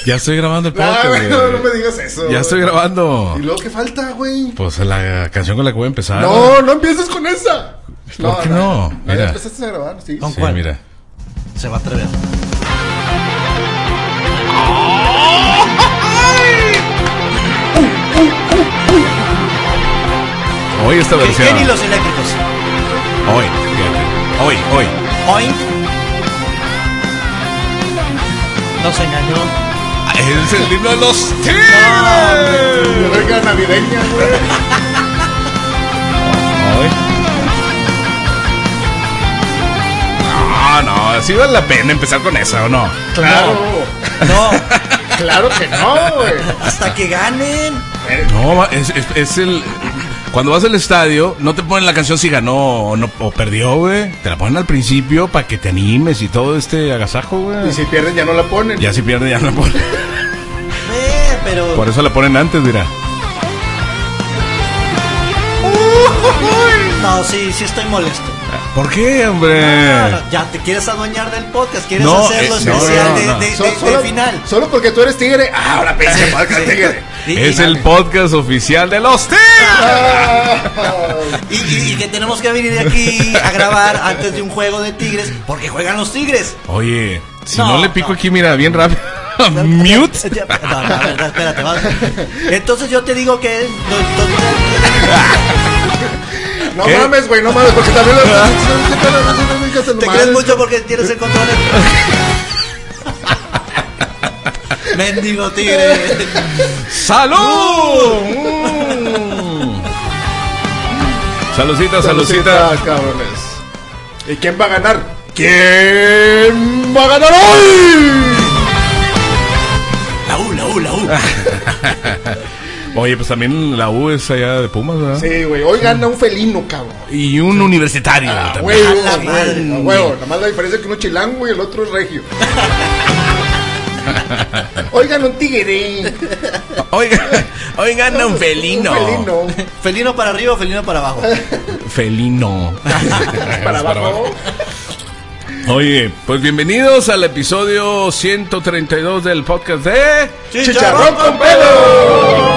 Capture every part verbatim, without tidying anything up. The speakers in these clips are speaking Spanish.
Ya estoy grabando el podcast, güey. No, no me digas eso. Ya estoy grabando. ¿Y luego qué falta, güey? Pues la canción con la que voy a empezar. No, no empieces con esa. ¿Por no, qué no? no? no Mira. Ya empezaste a grabar, sí. ¿Con Sí, cuál? mira. Se va a atrever. Hoy esta versión. Kenny los eléctricos. Hoy, fíjate. Hoy, hoy. Hoy. Nos engañó. Es el himno de los Tigres. Verga navideña, güey. Hoy. No, no, sí vale la pena empezar con esa, ¿o no? Claro. No. Claro que no, güey. Hasta que ganen. No, es, es, es el... Cuando vas al estadio, no te ponen la canción si ganó o, no, o perdió, güey. Te la ponen al principio para que te animes y todo este agasajo, güey. Y si pierden ya no la ponen. Ya si pierde ya no la ponen. Eh, pero... Por eso la ponen antes, dirá. No, sí, sí estoy molesto. ¿Por qué, hombre? No, no, ya te quieres adueñar del podcast, quieres No, hacerlo eh, no, especial no, de, no. de, So- de- de solo, final. solo porque tú eres tigre. Ah, ahora pensé podcast Sí. tigre. Y- Es y- el podcast oficial de los Tigres. Ah, Y, y- y que tenemos que venir aquí a grabar antes de un juego de Tigres porque juegan los Tigres. Oye, si No, no, le pico no. aquí, mira, bien rápido. Mute. Ya- No, no, a ver, espérate, va. Entonces yo te digo que... no, no ¿Qué? mames, güey, no mames, porque también lo... no, te crees mucho porque tienes el control. Mendigo Tigre. ¡Salud! Mm. Saludcita, saludcita. Cabrones. ¿Y quién va a ganar? ¿Quién va a ganar hoy? La U, la U, la U. Oye, pues también la U es allá de Pumas, ¿verdad? Sí, güey, hoy gana un felino, cabrón. Y un universitario Ah, también. huevo, A la güey, madre. a huevo. Nada más la diferencia es que uno es chilango y el otro es regio. Hoy gana un tigre. Oiga, hoy gana un felino. Un felino. ¿Felino para arriba o felino para abajo? Felino. Para abajo. Oye, pues bienvenidos al episodio ciento treinta y dos del podcast de Chicharrón con pelo.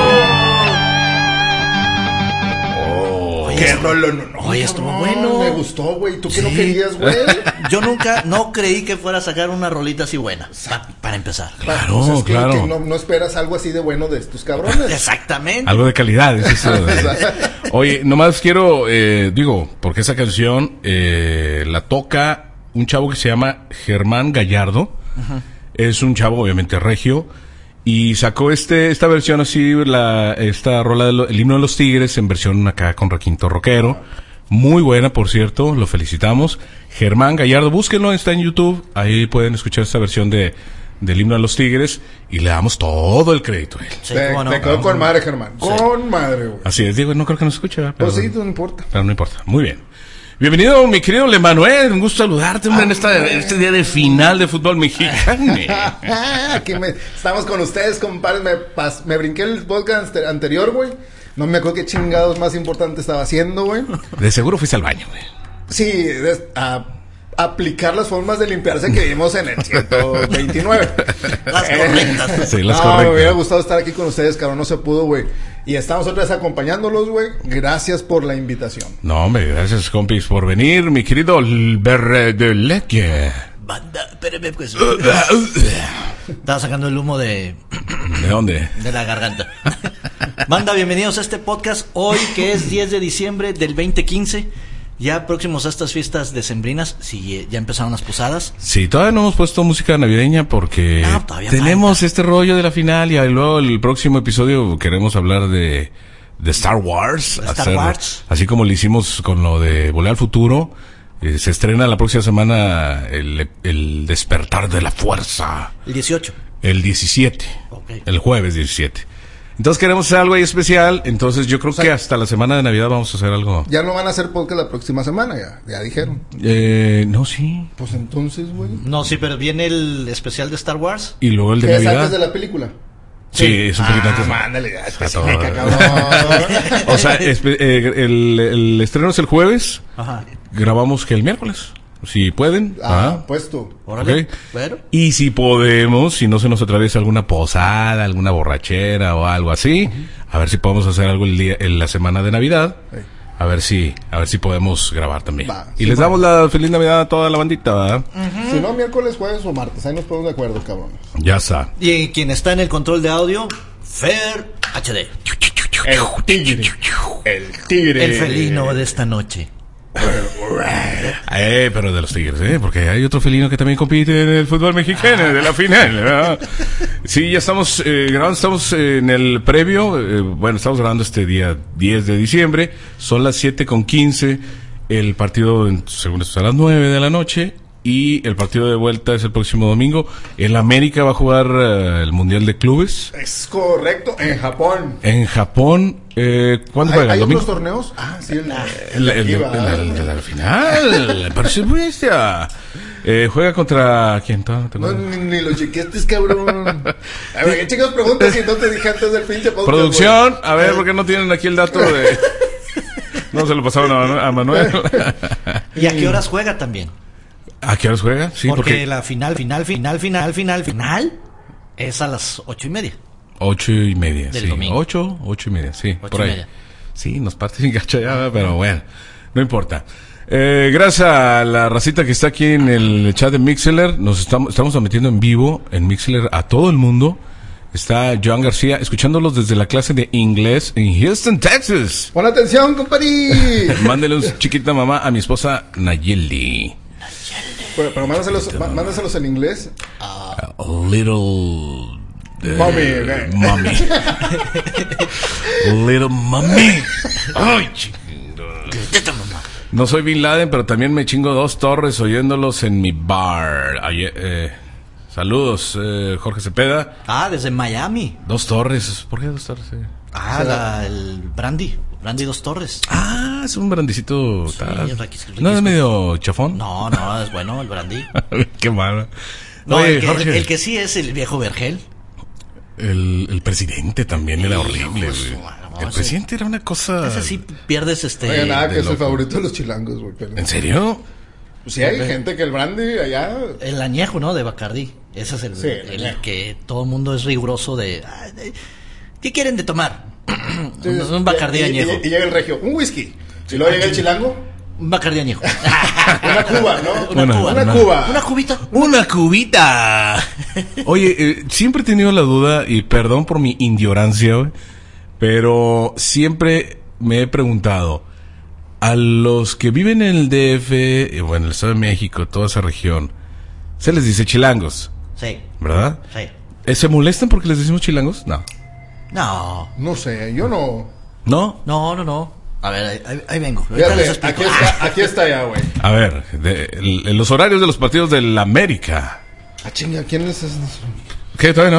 Oye, Qué estuvo- rolo, no, no. Oye, estuvo no, bueno. Me gustó, güey. ¿Tú qué no Sí. querías, güey? Yo nunca, no creí que fuera a sacar una rolita así buena. pa- para empezar. Claro, Pues es que- claro. que no, no esperas algo así de bueno de estos cabrones. Exactamente. Algo de calidad, es eso. Oye, nomás quiero, eh, digo, porque esa canción eh, la toca un chavo que se llama Germán Gallardo. Uh-huh. Es un chavo, obviamente, regio. Y sacó este esta versión así, la esta rola del himno de los Tigres, en versión acá con requinto rockero. Muy buena, por cierto, lo felicitamos. Germán Gallardo, búsquenlo, está en YouTube. Ahí pueden escuchar esta versión de del himno de los Tigres y le damos todo el crédito a él. Sí, te, cómo no. te quedó con madre, Germán. Sí. Con madre, güey. Así es, digo, no creo que nos escuche, ¿verdad? Pero, Pues sí, no importa. pero no importa. Muy bien. Bienvenido, mi querido Lemanuel. Un gusto saludarte, hombre, en esta, este día de final de fútbol mexicano. Aquí me, estamos con ustedes, compadre. Me, pas, me brinqué el podcast ante- anterior, güey. No me acuerdo qué chingados más importante estaba haciendo, güey. De seguro fuiste al baño, güey. Sí, des- a aplicar las formas de limpiarse que vimos en el ciento veintinueve. Las correctas. Sí, las no, correctas. me hubiera gustado estar aquí con ustedes, cabrón. No se pudo, güey. Y estamos otra vez acompañándolos, güey. Gracias por la invitación. No, hombre, gracias, compis, por venir, mi querido Berredeleque. Banda, espérame, pues. Estaba sacando el humo de, ¿De dónde? de la garganta. Banda, bienvenidos a este podcast. Hoy, que es diez de diciembre del veinte quince. Ya próximos a estas fiestas decembrinas. Si ya empezaron las posadas. Sí, todavía no hemos puesto música navideña porque No, todavía tenemos falta. este rollo de la final y luego el próximo episodio queremos hablar de, de Star Wars. De Star Wars. Así como lo hicimos con lo de Volver al Futuro. Eh, se estrena la próxima semana el, el Despertar de la Fuerza. El dieciocho. El diecisiete. Ok. El jueves diecisiete. Entonces queremos hacer algo ahí especial. Entonces yo creo O sea, que hasta la semana de Navidad vamos a hacer algo. Ya no van a hacer podcast la próxima semana, ya, ya dijeron. Eh, no, sí. Pues entonces, güey. No, sí, pero viene el especial de Star Wars. Y luego el de ¿Qué es Navidad. antes de la película? Sí, es un poquito Ah, antes. mándale, ya, Está especifica, todo. cabrón. O sea, espe- eh, el, el estreno es el jueves. Ajá. Grabamos que el miércoles. Si pueden. Ah, Ajá. pues tú. Órale. Ok. Pero, Y si podemos, si no se nos atraviesa alguna posada, alguna borrachera o algo así, a ver si podemos hacer algo el día, en la semana de Navidad. Sí. A ver si, a ver si podemos grabar también. Va, y sí, les va. damos la feliz Navidad a toda la bandita, ¿verdad? Si no, miércoles, jueves o martes. Ahí nos ponemos de acuerdo, cabrón. Ya está. y quien está en el control de audio, Fer H D. El tigre. El tigre. El felino de esta noche. Eh, pero de los Tigres, ¿eh? Porque hay otro felino que también compite en el fútbol mexicano, de la final, ¿verdad? Sí, ya estamos eh, grabando, estamos en el previo, eh, bueno, estamos grabando este día diez de diciembre, son las siete con quince, el partido, en- según esto, es a las nueve de la noche, y el partido de vuelta es el próximo domingo. El América va a jugar eh, el Mundial de Clubes Es correcto, en Japón. en Japón. Eh, ¿Cuándo ¿Hay, juega? hay ¿El domingo? otros torneos? Ah, sí, el, El, el, el, Iba, el- el- la final, por supuesto. Eh, juega contra quién? ¿Te- te No, acuerdas? ni, ni lo chequeaste, cabrón. A ver, ¿qué chicos preguntas si no te dije antes del pinche podcast? Producción, güey? a ver, ¿por qué no tienen aquí el dato de? No se lo pasaron a, Manu- a Manuel. ¿Y a qué horas juega también? ¿A qué horas juega? Sí, porque, porque la final, final, final, final, final, final es a las ocho y media. ocho y media, Del sí. domingo. Ocho, ocho y media, sí, Ocho por y ahí. media. Sí, nos parte sin gacha ya, pero bueno, no importa. Eh, gracias a la racita que está aquí en el chat de Mixler, nos estamos, estamos transmitiendo en vivo en Mixler a todo el mundo. Está Joan García escuchándolos desde la clase de inglés en Houston, Texas. Pon atención, compadre. Mándele un chiquita mamá a mi esposa Nayeli. Pero, pero mándaselos, má- mándaselos en inglés. A little eh, Mommy, eh. mommy. Little mommy. Ay, chingo. No soy Bin Laden, pero también me chingo dos torres oyéndolos en mi bar. Ayer, eh, saludos, eh, Jorge Cepeda. Ah, desde Miami. Dos torres. ¿Por qué dos torres? eh? Ah, la- el Brandy. Brandy Dos Torres. Ah, es un brandicito. Sí, tal. es riquis- ¿No es riquisco. medio chafón? No, no, es bueno el Brandy. Qué malo. No, Oye, el, que, Jorge, el que sí es el viejo Vergel. el, el presidente también era Hijo horrible, de su güey. madre, no, El ese- presidente era una cosa... Ese sí pierdes este. Oye, nada, de que es el loco. favorito de los chilangos, güey. pero- ¿En serio? Sí, hay gente que el brandy allá. El añejo, ¿no? De Bacardí. Ese es el, Sí, el el añejo. que todo el mundo es riguroso de, ah, de- ¿qué quieren de tomar? Sí, un, un Bacardí y, y- añejo. Y, llega el regio, un whisky. Y luego llega el chilango, Un Bacardí añejo. una cuba, ¿no? Una Una- cuba. Una una- cuba. Una cubita. ¡Una cubita! Oye, eh, siempre he tenido la duda, y perdón por mi ignorancia, güey, pero siempre me he preguntado, a los que viven en el D F, eh, bueno, el Estado de México, toda esa región, se les dice chilangos, Sí, ¿verdad? sí. Eh, ¿Se molestan porque les decimos chilangos? No. No, No sé, yo no. ¿No? no, no, no. A ver, ahí, ahí- ahí vengo. Ahorita les Fíjate, explico. aquí está, aquí está ya, güey. A ver, de- el- en los horarios de los partidos del América. Ah, chinga, ¿quién es ese? ¿Qué? ¿Todavía no?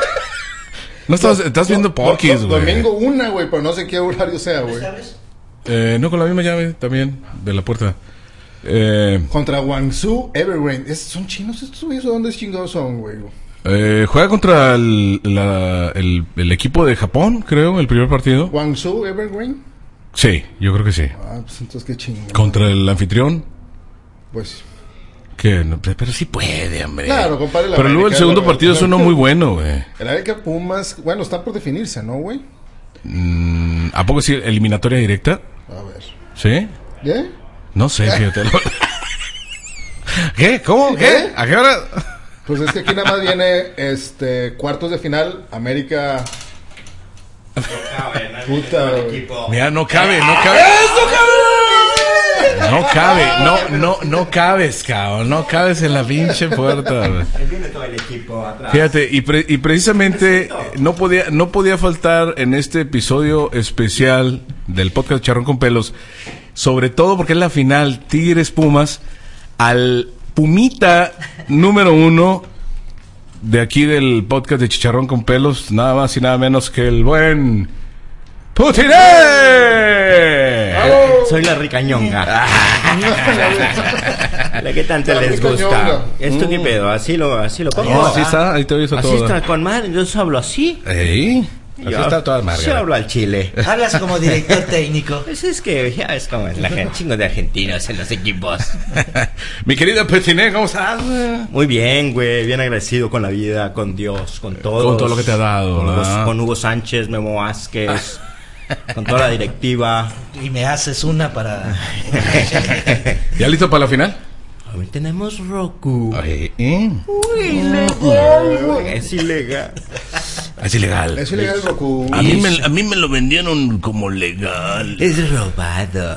No estás, estás viendo Do- pokis, do- güey. Domingo una, güey, pero no sé qué horario sea, güey. ¿Sabes? Eh, no, con la misma llave también, de la puerta. Eh, Contra Guangzhou Evergreen. ¿Es- ¿Son chinos estos güeyes o dónde chingados son, güey? eh, juega contra el, la- el, el equipo de Japón, creo, el primer partido. ¿Guangzhou Evergreen? Sí, yo creo que sí. Ah, pues entonces qué chingón. Contra el anfitrión, Pues. que no, pero sí puede, hombre. Claro, compadre, la Pero luego el América, segundo la- partido es uno muy bueno, güey. El América Pumas, bueno, está por definirse, ¿no, güey? Mm, ¿A poco sí, eliminatoria directa? A ver. ¿Sí? ¿Qué? No sé, fíjate. ¿Qué? ¿Cómo? ¿Qué? ¿Eh? ¿A qué hora? Pues es que aquí nada más viene este cuartos de final, América. Puta, güey. Mira, no cabe, no cabe. No cabe, no, no, no cabes, cabrón. No cabes en la pinche puerta, güey. Viene todo el equipo atrás. Fíjate, y, pre- y precisamente eh, no podía, no podía faltar en este episodio especial del podcast Charrón con Pelos, sobre todo porque es la final Tigres Pumas, al Pumita número uno de aquí del podcast de Chicharrón con Pelos, nada más y nada menos que el buen Putiné. Soy la ricañonga. La que tanto La les ricañonga. gusta. ¿Esto qué pedo? Así lo, así lo pongo. No, así está, ahí te oyes a Así todo. está con madre. Yo hablo así. Ey, Así está toda madre. Yo hablo al chile. Hablas como director técnico. Pues es que ya es como la gente, chingo de argentinos en los equipos. Mi querido Petiné, ¿cómo estás? Muy bien, güey, bien agradecido con la vida, con Dios, con todo. Con todo lo que te ha dado, Con Hugo, ¿verdad? con Hugo Sánchez, Memo Vázquez, con toda la directiva. Y me haces una para... ¿Ya listo para la final? Hoy tenemos Roku. Ay, ¿eh? Uy, ilegal, güey. Es ilegal. Es ilegal. Es ilegal Roku. A mí, me, a mí me lo vendieron como legal. Es robado.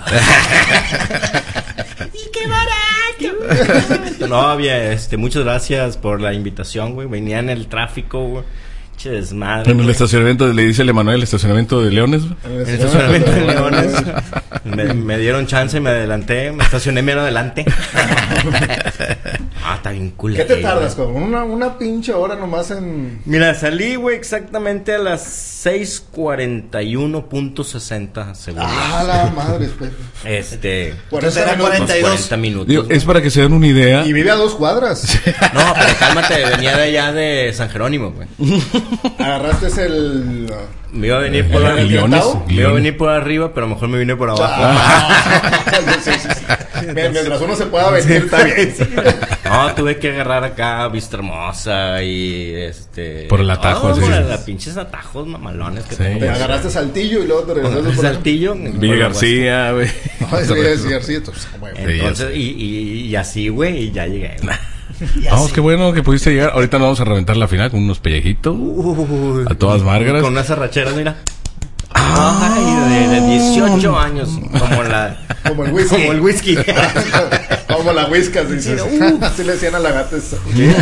¡Y qué barato! No, había, este, muchas gracias por la invitación, güey. Venía en el tráfico, güey. Che desmadre. En el güey. estacionamiento, le dice el Emanuel, el estacionamiento de Leones. En el estacionamiento de Leones. Me, me dieron chance y me adelanté. Me estacioné bien adelante. Ah, está bien cool. ¿Qué te tardas, como una, una pinche hora nomás en... Mira, salí, güey, exactamente a las seis cuarenta y uno punto sesenta segundos. Ah, la madre, pues. Este... cuarenta Entonces era minutos. cuarenta y dos. cuarenta minutos. Digo, güey. es para que se den una idea. Y vive a dos cuadras. No, pero cálmate, venía de allá de San Jerónimo, güey. Agarraste el... Me iba a venir por Eh, arriba. Leones, Me iba a Leones. venir por arriba, pero mejor me vine por abajo. Ah, sí, sí, sí. Mientras uno se pueda vestir, está bien. No, tuve que agarrar acá Vista Hermosa y este... Por el atajo, No, así. por los pinches atajos mamalones que Sí. Te tengo. agarraste Saltillo y luego te Por regresaste el por el... Saltillo. Villa García, güey. No, es Villa García, entonces, güey. Entonces, y, y, y así, güey, y ya llegué. güey. Y Vamos, así. qué bueno que pudiste llegar. Ahorita nos vamos a reventar la final con unos pellejitos. Uy, A todas márgaras. Con unas arracheras, mira. Ay, de, de dieciocho años. Como la... Como el whisky. Como el whisky. Como la whiskas, dices. Así le decían a la gata esa.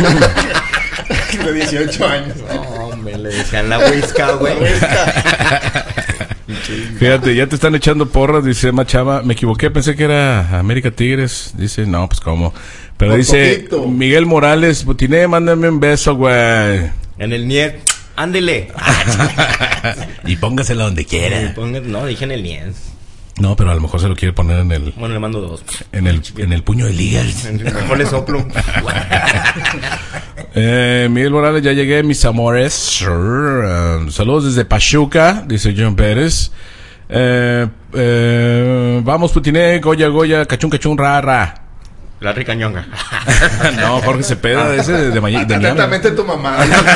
De dieciocho años. No, me le decían la whisca, güey. Fíjate, ya te están echando porras, dice Machama. Me equivoqué, pensé que era América Tigres. Dice, no, pues cómo. Pero Por dice poquito. Miguel Morales, Butiné, mándame un beso, güey. En el Nier. Ándele. Y póngaselo donde quiera. Ponga- No, dije en el Nier. No, pero a lo mejor se lo quiere poner en el Bueno, le mando dos. en el, en el puño de ligas. Mejor le soplo. Eh, Miguel Morales, ya llegué, mis amores. Uh, saludos desde Pachuca, dice John Pérez. Eh, eh, vamos, Putiné, Goya, Goya, cachún, cachún, ra, ra. La ricañonga. No, Jorge Cepeda, ese de, de, mañana. de mañana. Atentamente tu mamá.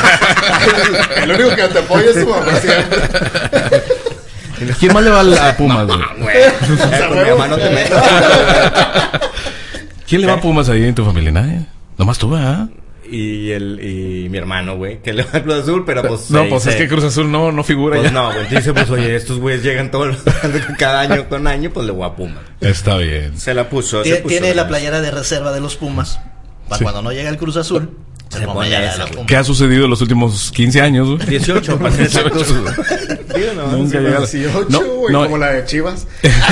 El único que te apoya es tu mamá siempre. ¿Quién más le va a, a Pumas, güey? Güey. Eh, con mi mamá no te metas. ¿Quién le va a Pumas ahí en tu familia? Nadie. Nomás tú, ¿ah? Y el y mi hermano, güey, que le va a Cruz Azul, pero pues... No, se pues dice- es que Cruz Azul no, no figura Pues ya. no, güey. Dice, pues oye, estos güeyes llegan todos los- cada año con año, pues le voy a Puma. Está bien. Se la puso. se Tiene, puso tiene la bien. playera de reserva de los Pumas. Para Sí. cuando no llega el Cruz Azul, se, Se pone pone la de esa, los güey. Pumas. ¿Qué ha sucedido en los últimos quince años, güey? dieciocho, para ser exactos. Digo, no, Nunca sí, llega. dieciocho, No, güey, no. como la de Chivas.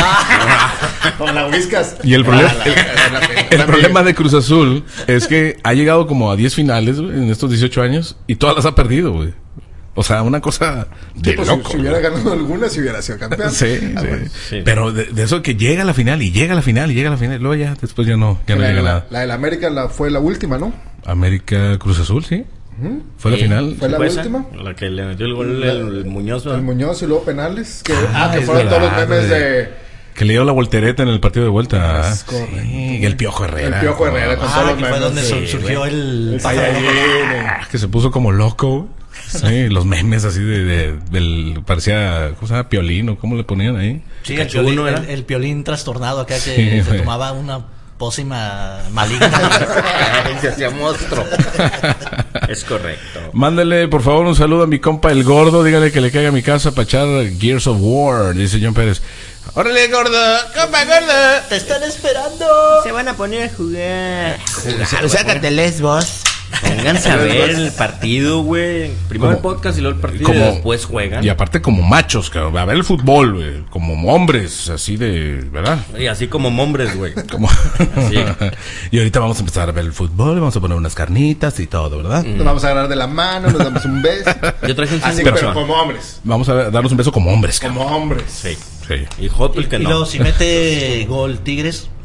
Como la whiskas. Y el problema, Ah, la- el, la- la- el la- problema de Cruz Azul es que ha llegado como a diez finales, güey, en estos dieciocho años y todas las ha perdido, güey. O sea, una cosa de Sí, pues, si- loco. si hubiera güey. ganado alguna, si hubiera sido campeón. Sí, Ah, sí. bueno. Sí. Pero de, de eso que llega a la final y llega a la final y llega a la final y luego ya después ya no, ya no la, llega la, nada. la del América la, fue la última, ¿no? América Cruz Azul, sí. Fue la Sí. final. Fue la ¿Fue esa? última. La que le metió el gol el, el Muñoz, ¿verdad? El Muñoz y luego penales. Que, Ah, ah, que es fueron verdad, todos los memes güey. de... Que le dio la voltereta en el partido de vuelta. Es correcto. Sí, y el Piojo Herrera. El Piojo Herrera con todos Ah, los que fue memes. donde Sí, sur- güey. surgió el... El Saiyajin, eh. Ah, que se puso como loco. Sí, los memes así de, de- del parecía, ¿cómo se llama? Piolín o cómo le ponían ahí. Sí, el Pikachu piolín, uno era. el, el piolín trastornado acá que Sí, se güey. tomaba una pócima maligna. Ay, se hacía monstruo. Es correcto. Mándale, por favor, un saludo a mi compa el gordo. Dígale que le caiga a mi casa para echar Gears of War, dice John Pérez. ¡Órale, gordo! ¡Compa, gordo! ¡Te están esperando! Se van a poner a jugar. Sácate lesbos. Pónganse a ver el partido, güey. Primero el Como- podcast y luego el partido como- y después juegan. Y aparte como machos, cabrón. A ver el fútbol, güey. Como hombres, así de, ¿verdad? Y así como hombres, güey. Como... Sí. Y ahorita vamos a empezar a ver el fútbol. Vamos a poner unas carnitas y todo, ¿verdad? Nos vamos a agarrar de la mano, nos damos un beso. Yo traje un Así, sándwich. pero como hombres. Vamos a darnos un beso como hombres, cabrón. Como hombres. Sí. Sí. Y Joto el que Y no. luego si mete gol Tigres,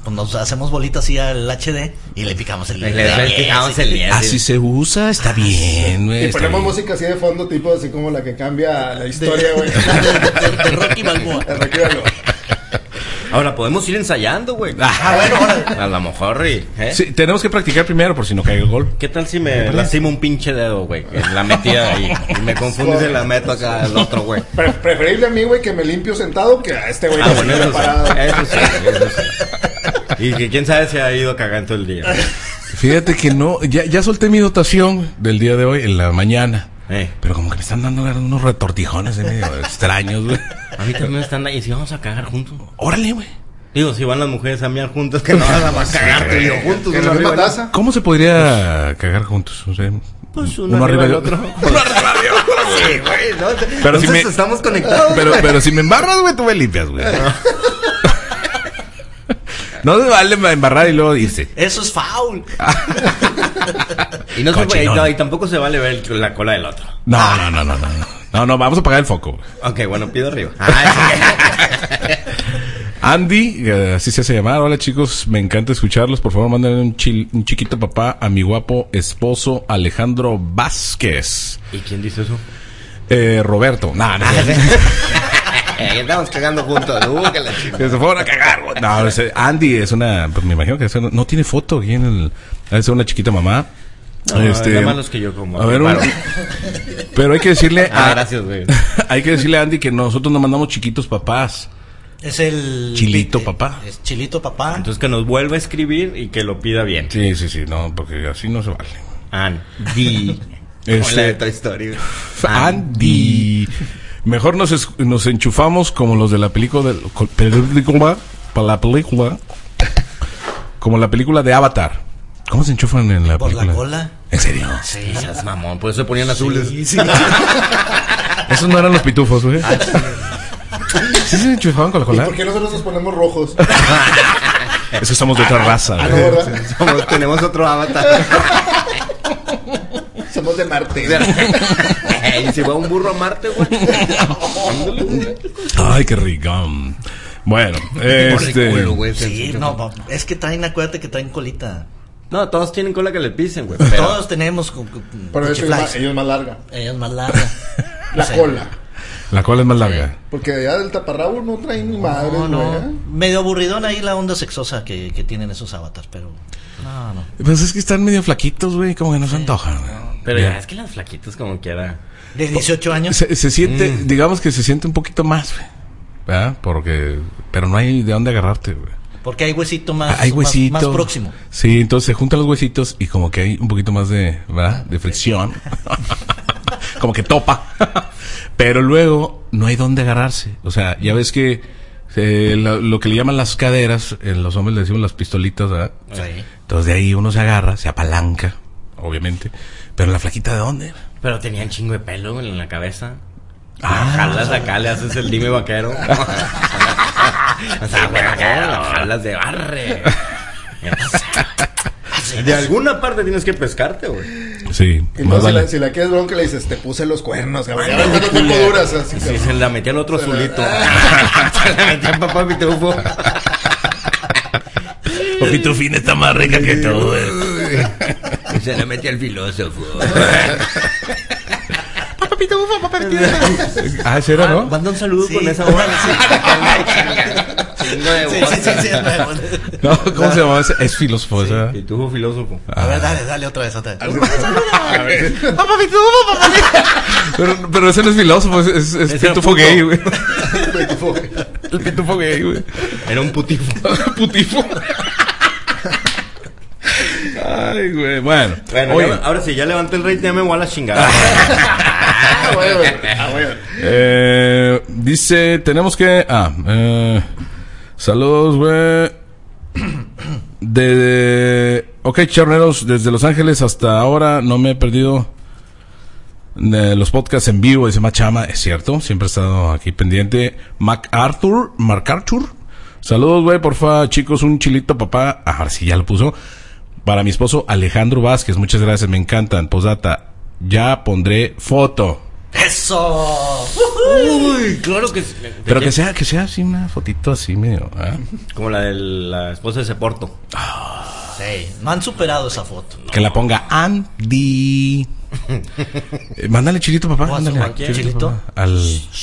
pues nos hacemos bolitas así al H D y le picamos el Le, diez. le picamos el diez. Así se usa, está bien, güey. Y está ponemos bien. música así de fondo, tipo así como la que cambia la historia, güey. de, de Rocky Balboa. De Rocky Balboa. Ahora podemos ir ensayando, güey. Ah, bueno, ahora. A lo mejor, y, ¿eh? Sí, tenemos que practicar primero por si no cae el gol. ¿Qué tal si me lastimo un pinche dedo, güey? Que la metida ahí. Y me confundo y se la meto acá al otro, güey. Pre- preferible a mí, güey, que me limpio sentado que a este güey Ah, que bueno, se eso queda parado. sí. Eso sí, eso sí. Y que quién sabe si ha ido cagando todo el día. Fíjate que no, ya, ya solté mi dotación del día de hoy en la mañana. Eh. Pero como que me están dando unos retortijones de medio extraños, güey. A mí también me están ahí. ¿Y si vamos a cagar juntos? Órale, güey. Digo, si van las mujeres a miar juntas, que no vas a cagar tú y yo juntos. Que uno la misma arriba del- taza. ¿Cómo se podría cagar juntos? O sea, Pues uno, arriba del otro. Uno arriba de otro, güey. Sí, güey, ¿no? Pero si Entonces me- estamos conectados. Pero, pero si me embarras, güey, tú me limpias, güey. No se vale embarrar y luego irse. Eso es foul. Y, no se puede, Cochinón. no, y tampoco se vale ver el- la cola del otro. No, no, no, no, no. No, no, vamos a apagar el foco, güey. Ok, bueno, pido arriba. Ah, Andy, eh, así se hace llamar. Hola chicos, me encanta escucharlos. Por favor, manden un, chil- un chiquito papá a mi guapo esposo Alejandro Vázquez. ¿Y quién dice eso? Eh, Roberto. No, no. Eh, estamos cagando juntos. Uh, que la chingada. Que se fueron a cagar, güey. No, ese Andy es una, pues me imagino que es una- no tiene foto aquí en el, debe ser una chiquita mamá. No, nada más los que yo como. A ver, un- Paro. pero hay que decirle Ah, a- gracias, güey. hay que decirle a Andy que nosotros no mandamos chiquitos papás. Es el... Chilito eh, papá. Es Chilito papá. Entonces que nos vuelva a escribir y que lo pida bien. Sí, sí, sí, no, porque así no se vale. Andy. Este- Como la de Toy Story. Andy. Mejor nos, es- nos enchufamos como los de la película, de, co- película, para la película, como la película de Avatar. ¿Cómo se enchufan en la Por película? la cola. ¿En serio? Sí, seas mamón. Por eso se ponían azules. Esos no eran los pitufos, güey. ¿Sí se enchufaban con la ¿Y cola? por qué nosotros nos ponemos rojos? Eso estamos de otra raza, Ah, güey. no, ¿verdad? Somos- tenemos otro avatar. Somos de Marte. Y si va un burro a Marte, güey. Ándale, güey. Ay, qué rico. Bueno, este... culo, güey. Sí, no, no, es que traen, acuérdate que traen colita. No, todos tienen cola que le pisen, güey. Todos tenemos con, con- Pero eso es cuchiflies. más, ellos más larga. Ella es más larga. La Sí. cola. La cola es más larga. Porque allá del taparrabo no traen ni madres, No, no. güey. ¿eh? Medio aburridón ahí la onda sexosa que, que tienen esos avatars, pero... No, no. Pues es que están medio flaquitos, güey, como que no se antojan. güey. Pero Ya. ya es que las flaquitas como quiera. De dieciocho años. Se, se siente, Mm. digamos que se siente un poquito más, güey. ¿Verdad? Porque... Pero no hay de dónde agarrarte, güey. Porque hay huesito más, Hay más- huesito. más próximo. Sí, entonces se juntan los huesitos y como que hay un poquito más de, ¿verdad? De fricción. Como que topa. Pero luego no hay dónde agarrarse. O sea, ya ves que eh, lo, lo que le llaman las caderas, en los hombres le decimos las pistolitas, ¿verdad? Sí. Entonces de ahí uno se agarra, se apalanca, obviamente. Pero la flaquita, ¿de dónde? Pero tenía un chingo de pelo güey, en la cabeza. Ah. Jalas acá, le haces el dime vaquero. O sea, güey, no, jalas de barre. De alguna parte tienes que pescarte, güey. Sí, Y más luego si, vale. la, si la quieres bronca le dices, te puse los cuernos, cabrón. Ya ves cuánto tiempo duras. Así, Sí, se la metí al otro azulito. Se la metí a papá pitufo. Popito Fin está más rica que todo, güey. Y se la metí al filósofo. Ah, ese era, ¿no? Manda un saludo Sí. con esa voz. Chingo de Sí, voz. sí, sí, sí, es nuevo. No, ¿cómo se llama ese? Es filósofo, ¿verdad? Pitufo filósofo. A ver, dale, dale otra vez, otra vez. Pero, pero ese no es filósofo, es, es, es Ese era pitufo puto. gay, güey. El pitufo gay, güey. Era un putifo. Putifo. Ay, güey. Bueno, Bueno, oye, ya- ahora sí, ya levanté el rating, ya me voy a la chingada. Ah, bueno, güey. Ah, bueno. eh, dice, tenemos que... Ah, eh, saludos, güey. De, de... Ok, charneros, desde Los Ángeles hasta ahora no me he perdido de los podcasts en vivo, dice Machama, es cierto, siempre he estado aquí pendiente. MacArthur, MacArthur, saludos, güey, porfa, chicos, un chilito, papá, ah, sí, ya lo puso, para mi esposo Alejandro Vázquez, muchas gracias, me encantan, posdata, ya pondré foto, ¡Eso! Uy, claro que sí. Pero que sea, que sea así una fotito así medio. ¿eh? Como la de la esposa de Seporto. Sí, no han superado esa foto. Que la ponga Andy. Eh, mándale chilito, papá. ¿Cómo Mándale hace, Juan? ¿Chilito? Al.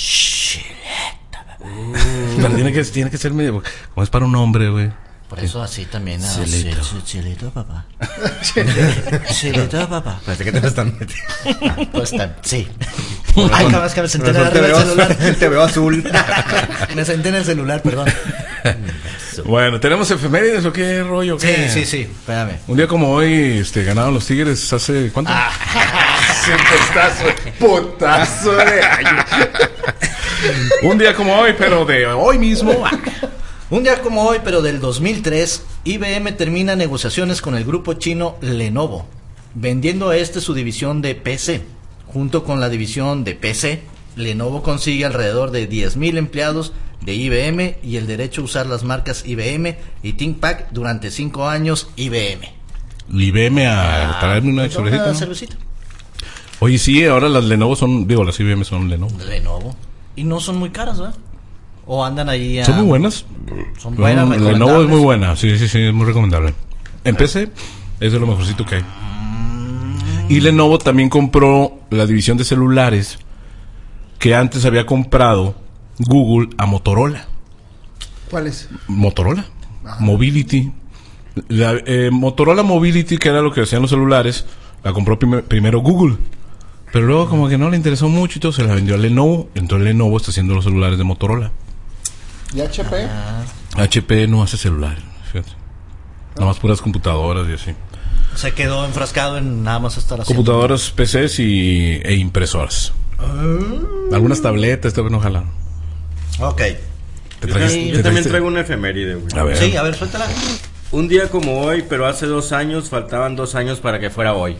Pero tiene que, tiene que ser medio. Como es para un hombre, güey. Por eso así también. ah, Chilito. sí, sí, Chilito, papá. Chilito, papá. Parece que te lo están metiendo. Pues está, sí. Ay, cabrón, es que me senté en Te arriba del veo, celular. te veo azul. Me senté en el celular, perdón. Bueno, ¿tenemos efemérides o qué rollo? Sí, ¿Qué? sí, sí, espérame. Un día como hoy, este, ganaron los Tigres hace. ¿Cuánto? Ah. Sí, putazo, putazo de año. Un día como hoy, pero de hoy mismo. Un día como hoy, pero del dos mil tres, I B M termina negociaciones con el grupo chino Lenovo, vendiendo a este su división de P C. Junto con la división de P C, Lenovo consigue alrededor de diez mil empleados de I B M y el derecho a usar las marcas I B M y ThinkPad durante cinco años I B M. Y veme a traerme una cervecita. Una ¿no? cervecita. Oye, sí, ahora las Lenovo son. Digo, las I B M son Lenovo. Lenovo. Y no son muy caras, ¿verdad? O andan ahí a... Son muy buenas. Son buenas, No, Lenovo es recomendables. muy buena. Sí, sí, sí, es muy recomendable. En P C es de lo mejorcito que hay. Y Lenovo también compró la división de celulares que antes había comprado Google a Motorola. ¿Cuál es? Motorola Mobility. La, eh, Motorola Mobility, que era lo que hacían los celulares, la compró prim- primero Google. Pero luego como que no le interesó mucho y todo, se la vendió a Lenovo. Entonces Lenovo está haciendo los celulares de Motorola. ¿Y H P? H P no hace celulares, fíjate. Nada más puras computadoras y así. Se quedó enfrascado en nada más estar haciendo... Computadoras, P Cs y, e impresoras. Algunas tabletas, esta vez no jalaron. Ok. ¿Te Yo, trajiste- Sí, yo te también trajiste? traigo una efeméride, güey. A ver. Sí, a ver, suéltala. Un día como hoy, pero hace dos años, faltaban dos años para que fuera hoy.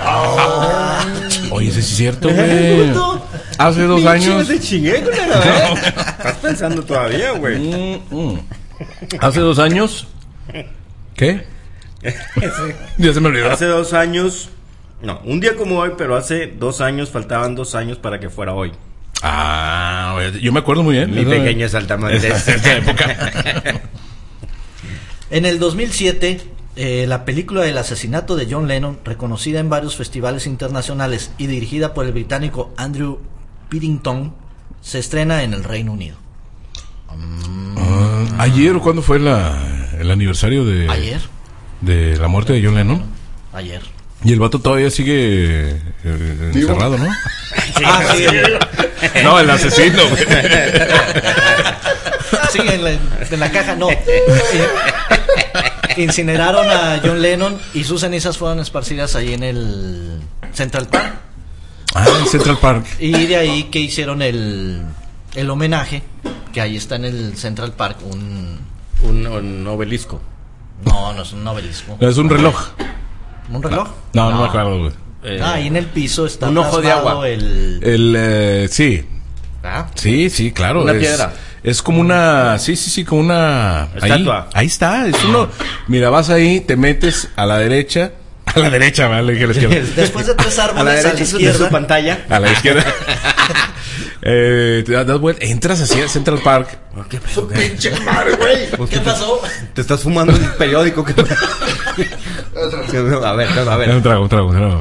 Oye, ese sí es cierto, güey. Hace dos años. Te chingué, culero, ¿eh? Estás pensando todavía, güey. Mm, mm. Hace dos años. ¿Qué? Ya se me olvidó. Hace dos años... No, un día como hoy, pero hace dos años, faltaban dos años para que fuera hoy. Ah, oye, yo me acuerdo muy bien. Mi Esa- pequeño saltamontes. esa- esa época. En el dos mil siete, eh, la película del asesinato de John Lennon, reconocida en varios festivales internacionales y dirigida por el británico Andrew Piddington, se estrena en el Reino Unido. Ah, ayer, ¿o cuándo fue la, el aniversario de, Ayer, de la muerte de John Lennon? ayer. Y el vato todavía sigue eh, Vivo. encerrado, ¿no? Ah, sí, No, el asesino. güey. sí, en la, en la caja no. Eh, Incineraron a John Lennon y sus cenizas fueron esparcidas ahí en el Central Park. Ah, en Central Park. Y de ahí que hicieron el, el homenaje, que ahí está en el Central Park, un... Un, un obelisco. No, no es un novelismo. Es un reloj. ¿Un reloj? No, no, me acuerdo, güey. Eh, Ah, ahí en el piso está un ojo de plasmado agua. el... El, eh, sí, ¿Ah? sí, sí, claro. Una es, piedra. Es como una, sí, sí, sí, como una... Ahí, Estatua. ahí está, es uno... Mira, vas ahí, te metes a la derecha... A la derecha, ¿vale? Que a la izquierda. Después de tres árboles a la derecha a la de su izquierda. pantalla. A la izquierda. eh, te das vuelta, entras así a Central Park. ¿Qué Su pinche madre, güey. ¿Qué pasó? Te estás fumando el periódico. Que... a ver, a Un ver. trago, un trago, un trago.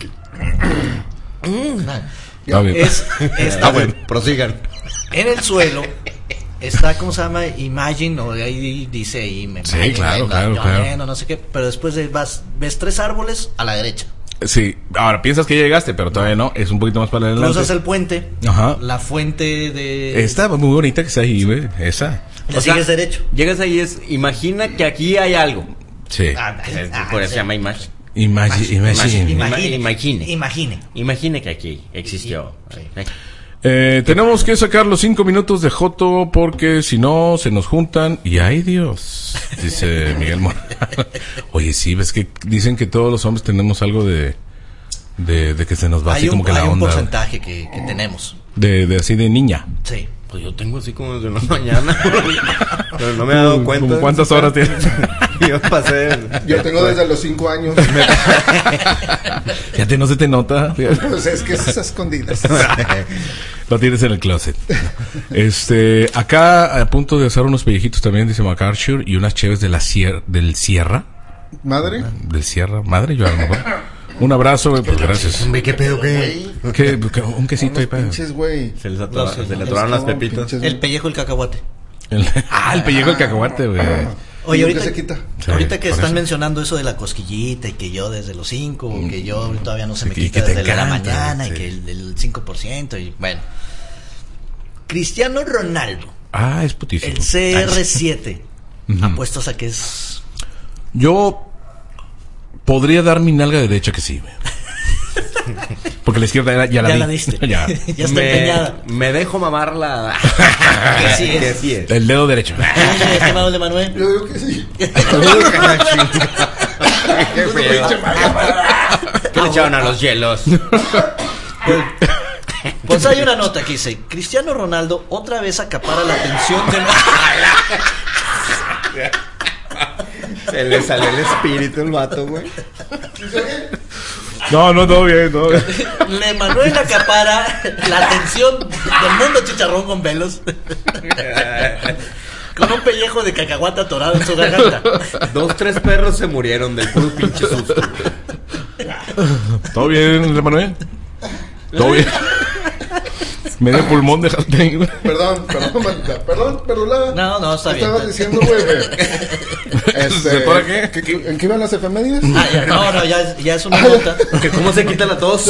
Está bien. Es, está Ah, bueno. Prosigan. en el suelo. Está, ¿cómo se llama? Imagine, o ahí dice ahí. me- Sí, Imagine, claro, John claro, Lennon, claro. no sé qué. Pero después de- vas, ves tres árboles a la derecha. Sí, ahora piensas que ya llegaste, pero todavía no. Es un poquito más para adelante. Cruzas el puente. Ajá. La fuente de... Esta muy bonita que está ahí, güey. Esa. Le O sea, sigues derecho. Llegas ahí es, imagina que aquí hay algo. Sí. Ah, ah, Por eso sí. se llama imagen. Imagi- imagine. Imagine. Imagine. Imagine. Imagine que aquí existió. Eh, tenemos que sacar los cinco minutos de Joto porque si no se nos juntan y ay Dios, dice Miguel Morales. Oye, sí, ves que dicen que todos los hombres tenemos algo de de, de que se nos va Hay así un, como que hay la un onda porcentaje que, que tenemos. de, de así de niña. Sí. Pues yo tengo así como desde la mañana. Pero no me he dado cuenta. ¿Cómo cuántas horas tienes? Yo pasé. Yo tengo desde los cinco años. Fíjate, no se te nota. Pues es que es escondidas. Lo tienes en el closet. Este, acá a punto de hacer unos pellejitos también, dice MacArthur, y unas cheves de la sier del Sierra. ¿Madre? Del Sierra, madre, yo a lo mejor. Un abrazo, güey, pues gracias. Hombre, ¿qué pedo qué? ¿Qué? Un quesito ahí Unos para... pinches, güey. Se les atora- Los- se le los- atoraron las No, pepitas. pinches, El pellejo, el cacahuate. El- ah, el pellejo del cacahuate, güey. Oye, ¿Y ahorita, qué se quita? Sí, ahorita que por están eso. mencionando eso de la cosquillita y que yo desde los cinco, que yo todavía no se me Y quita que te desde la encanta, mañana sí. y que el, el cinco por ciento y bueno. Cristiano Ronaldo, Ah, es putísimo. el C R siete, Ujú. apuestas a que es... Yo podría dar mi nalga derecha que sí, güey. Porque la izquierda ya, ya la ya di. la diste. Ya. Ya está me, empeñada. me dejo mamar la. Que sí es. Que sí es. El dedo derecho. Sí, estimado de Manuel. Yo digo que sí. Qué feo. ¿Qué le echaron a los hielos? Pues hay una nota que dice, Cristiano Ronaldo otra vez acapara la atención de... Se le salió el espíritu al vato, güey. No, no, todo bien, todo bien. Le Manuel acapara la atención del mundo chicharrón con velos. Con un pellejo de cacahuate atorado en su garganta. Dos, tres perros se murieron del puro pinche susto. ¿Todo bien, Manuel? ¿Todo bien? Medio pulmón dejaste ahí, güey. Perdón, perdón, manita. Perdón, perdón. No, no, está ¿Qué bien. estabas diciendo, güey? Este, ¿Se para qué? ¿qué- qué- ¿En qué iban las efemérides? Ah, ya, no, no, ya, es- ya es una Ah, ya. nota. Que cómo se quita la tos.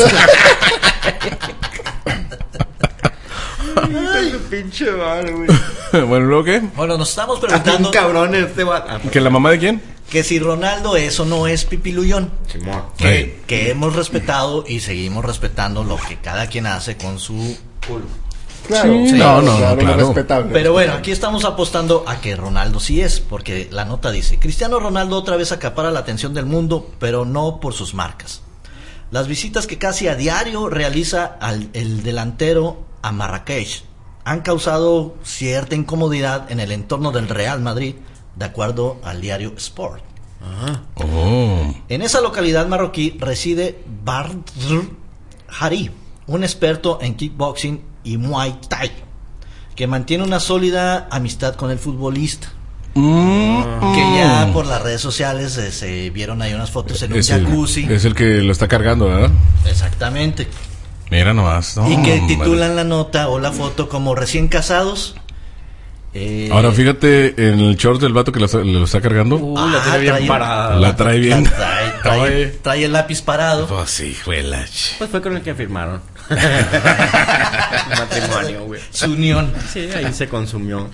Pinche mal, güey. Bueno, ¿luego qué? Bueno, nos estamos Un preguntando cabrón este vato. ¿Que la mamá de quién? que si Ronaldo es o no es pipilullón. Simón. Que, Ey. que hemos respetado y seguimos respetando lo que cada quien hace con su culo. Claro, Sí. claro, No, no, claro, claro. respetable. Pero bueno, aquí estamos apostando a que Ronaldo sí es, porque la nota dice, Cristiano Ronaldo otra vez acapara la atención del mundo, pero no por sus marcas. Las visitas que casi a diario realiza al, el delantero a Marrakech han causado cierta incomodidad en el entorno del Real Madrid, de acuerdo al diario Sport. Oh. En esa localidad marroquí reside Badr Hari, un experto en kickboxing y Muay Thai, que mantiene una sólida amistad con el futbolista. Mm. Que ya por las redes sociales eh, se vieron ahí unas fotos en un Es el, jacuzzi. es el que lo está cargando, ¿verdad? Exactamente. Mira nomás. No, Y que madre. titulan la nota o la foto como recién casados. Eh, Ahora fíjate en el short del vato que lo, está- lo está cargando. Uh, ah, la tiene bien trae- parada. la trae bien. la trae, trae- Oye. trae el lápiz parado. Pues sí, juela. ch. Pues fue con el que firmaron. Matrimonio, güey. Su unión. Sí, ahí se consumió.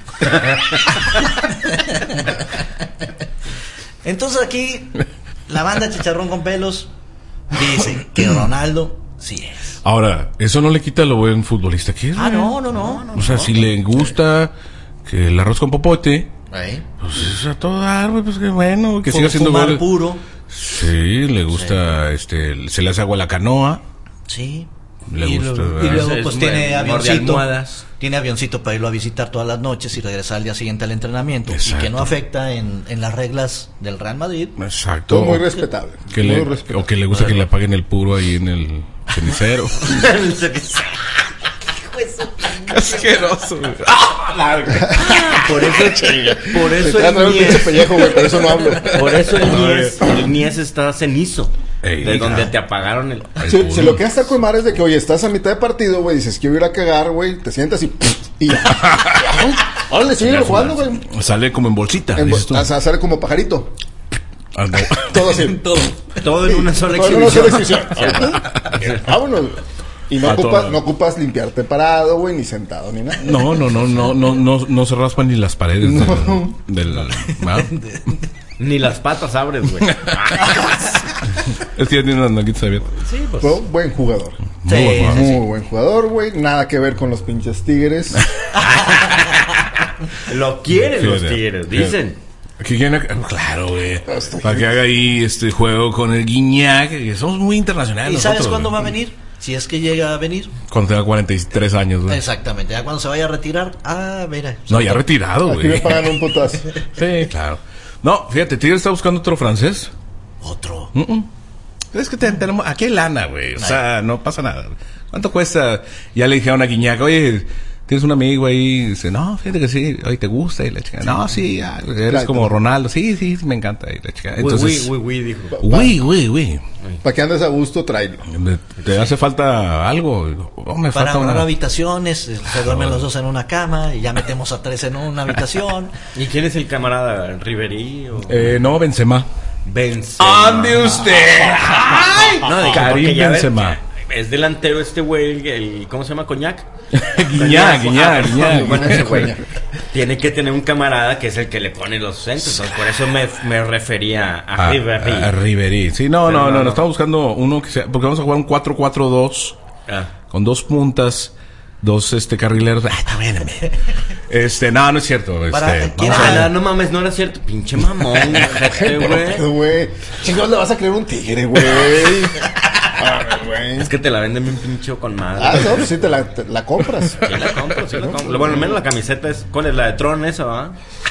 Entonces aquí la banda Chicharrón con Pelos dice que Ronaldo sí es. Ahora, eso no le quita lo buen futbolista que es. Ah, güey. no, no, no. no O sea, no. si le gusta que el arroz con popote, Ahí. pues es a todo dar, güey, pues que bueno, que Fu- siga haciendo fumar goles. puro. Sí, le gusta, este, se le hace agua a la canoa. Sí. Le y, gusta, luego, ¿verdad? y luego, Es pues un tiene buen morde avioncito. almohadas. Tiene avioncito para irlo a visitar todas las noches y regresar al día siguiente al entrenamiento. Y Exacto. que no afecta en, en las reglas del Real Madrid. Exacto. Todo muy O respetable. que muy le, respetable. o que le gusta que le apaguen el puro ahí en el cenicero. Asqueroso, güey. Por eso, por Te eso trae el el pinche Mies, pellejo, güey, por eso no hablo. por eso el Mies, el Mies está cenizo. Ey, de hija. donde te apagaron el. El Si, puro. si lo que está con madre es de que, oye, estás a mitad de partido, güey, dices, quiero ir a cagar, güey, te sientas y... y ya. Órale, sigue jugando, güey. Sale como en bolsita, En- dices tú. O sea, sale como pajarito. Ah, no. Todo así. Todo. Todo en una sola Todo en una sola exhibición. exhibición. Vámonos. Y no A ocupas, todo. no ocupas limpiarte parado, güey, ni sentado, ni nada. No, no, no, no, no, no, no se raspan ni las paredes No. del, del ¿va? Ni las patas abres, güey. Es que ya tiene las nalguitas abiertas. Sí, pues. Fue un buen jugador. Muy Sí, bueno. sí, sí. Muy buen jugador, güey. Nada que ver con los pinches tigres. Lo quieren los Fíjate, tigres, fíjate. dicen. Que quieren, claro, güey. Para que haga ahí este juego con el Guiñac. Que somos muy internacionales. ¿Y sabes nosotros, cuándo va a güey. venir? Si es que llega a venir. Cuando tenga cuarenta y tres años, güey. Exactamente. Ya cuando se vaya a retirar. Ah, mira. No, ya retirado, Aquí me güey. pagan un putazo. Sí, claro. No, fíjate, Tigre está buscando otro francés. Otro. Mm-mm. Es que te- tenemos, aquí hay lana, güey. O sea, no pasa nada. ¿Cuánto cuesta? Ya le dije a una guiñaca, oye, tienes un amigo ahí. Y dice, no, fíjate que sí. Oye, ¿te gusta? Y la chica, no, sí, ya, eres Claro. como Ronaldo. Sí, sí, sí, me encanta. Y la chica, Uy, entonces, uy, uy, uy, dijo. uy, uy, uy. Para que andes a gusto, tráelo. Me- ¿Te hace falta algo? Digo, oh, me Para falta ahorrar una... habitaciones, eh, se duermen los dos en una cama y ya metemos a tres en una habitación. ¿Y quién es el camarada? ¿Riverí o...? Eh, no, Benzema. Benzema. ¡Ande usted! No, de que Karim porque ya ves Benzema. que es delantero este güey, el, el- ¿cómo se llama? ¿Coñac? Guiñac, Guiñac, Guiñac. Bueno, ese güey tiene que tener un camarada que es el que le pone los centros. Entonces, por eso me, me refería a, A, Ribery. a Ribery. Sí, no, Pero no, no, no, no. no, estamos buscando uno que sea... Porque vamos a jugar un cuatro cuatro dos Ah. con dos puntas, dos este carrileros. Ah, está bien, hombre. Este, no, no es cierto. Para- Este, ¿quién vamos a- Ah, no, no mames, no era cierto. Pinche mamón, gente, güey. Güey, chingados le vas a creer un tigre, güey. Ay, güey. Es que te la venden bien pincho con madre. Ah, no, pues sí te la, te la compras. Sí la compro, sí la compro. Bueno, al menos la camiseta es... ¿Cuál es? La de Tron esa, ¿va?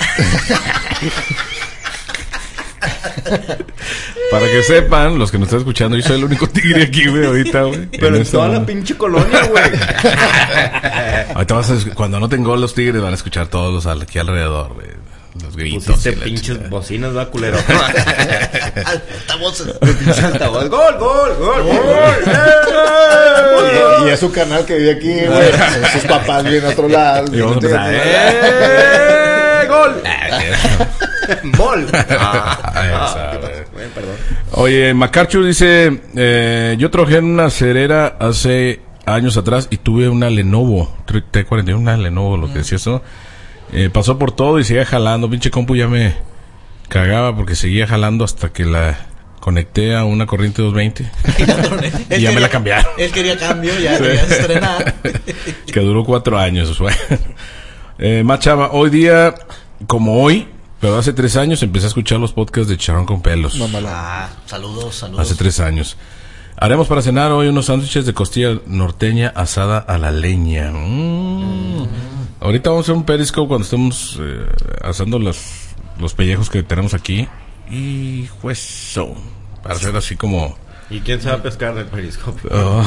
Para que sepan, los que nos están escuchando, yo soy el único tigre aquí, güey, ahorita, güey. Pero en este toda la momento. pinche colonia, güey. Ahorita vas a, es- cuando no tengo los tigres, van a escuchar todos los al- aquí alrededor, güey. Los gritos. Pusiste y la pinches chingada. bocinas, va, culero. Altavoces. Pinche altavoz. ¡Gol, gol, gol, gol! Y, y es su canal que vive aquí, güey. Sus papás viven a otro lado. Y vamos a empezar, ¡Eh! ¡Gol! ¡Bol! Ah, esa, güey. Bueno, perdón. Oye, Macarchu dice, eh, yo trabajé en una cerera hace años atrás y tuve una Lenovo, T cuarenta y uno, una Lenovo, lo que decía eso. Eh, pasó por todo y seguía jalando, pinche compu ya me cagaba porque seguía jalando hasta que la conecté a una corriente doscientos veinte. Él Y ya me quería- la cambiaron. Él quería cambio, ya quería estrenar. Que duró cuatro años, güey. Eh, más chava, hoy día, como hoy, pero hace tres años empecé a escuchar los podcasts de Charrón con Pelos. Ah, saludos, saludos. Hace tres años. Haremos para cenar hoy unos sándwiches de costilla norteña asada a la leña. Mm. Ahorita vamos a hacer un periscope cuando estemos eh, asando los, los pellejos que tenemos aquí. Y hueso. Para hacer así como... ¿Y quién se va a pescar del periscopio? Oh.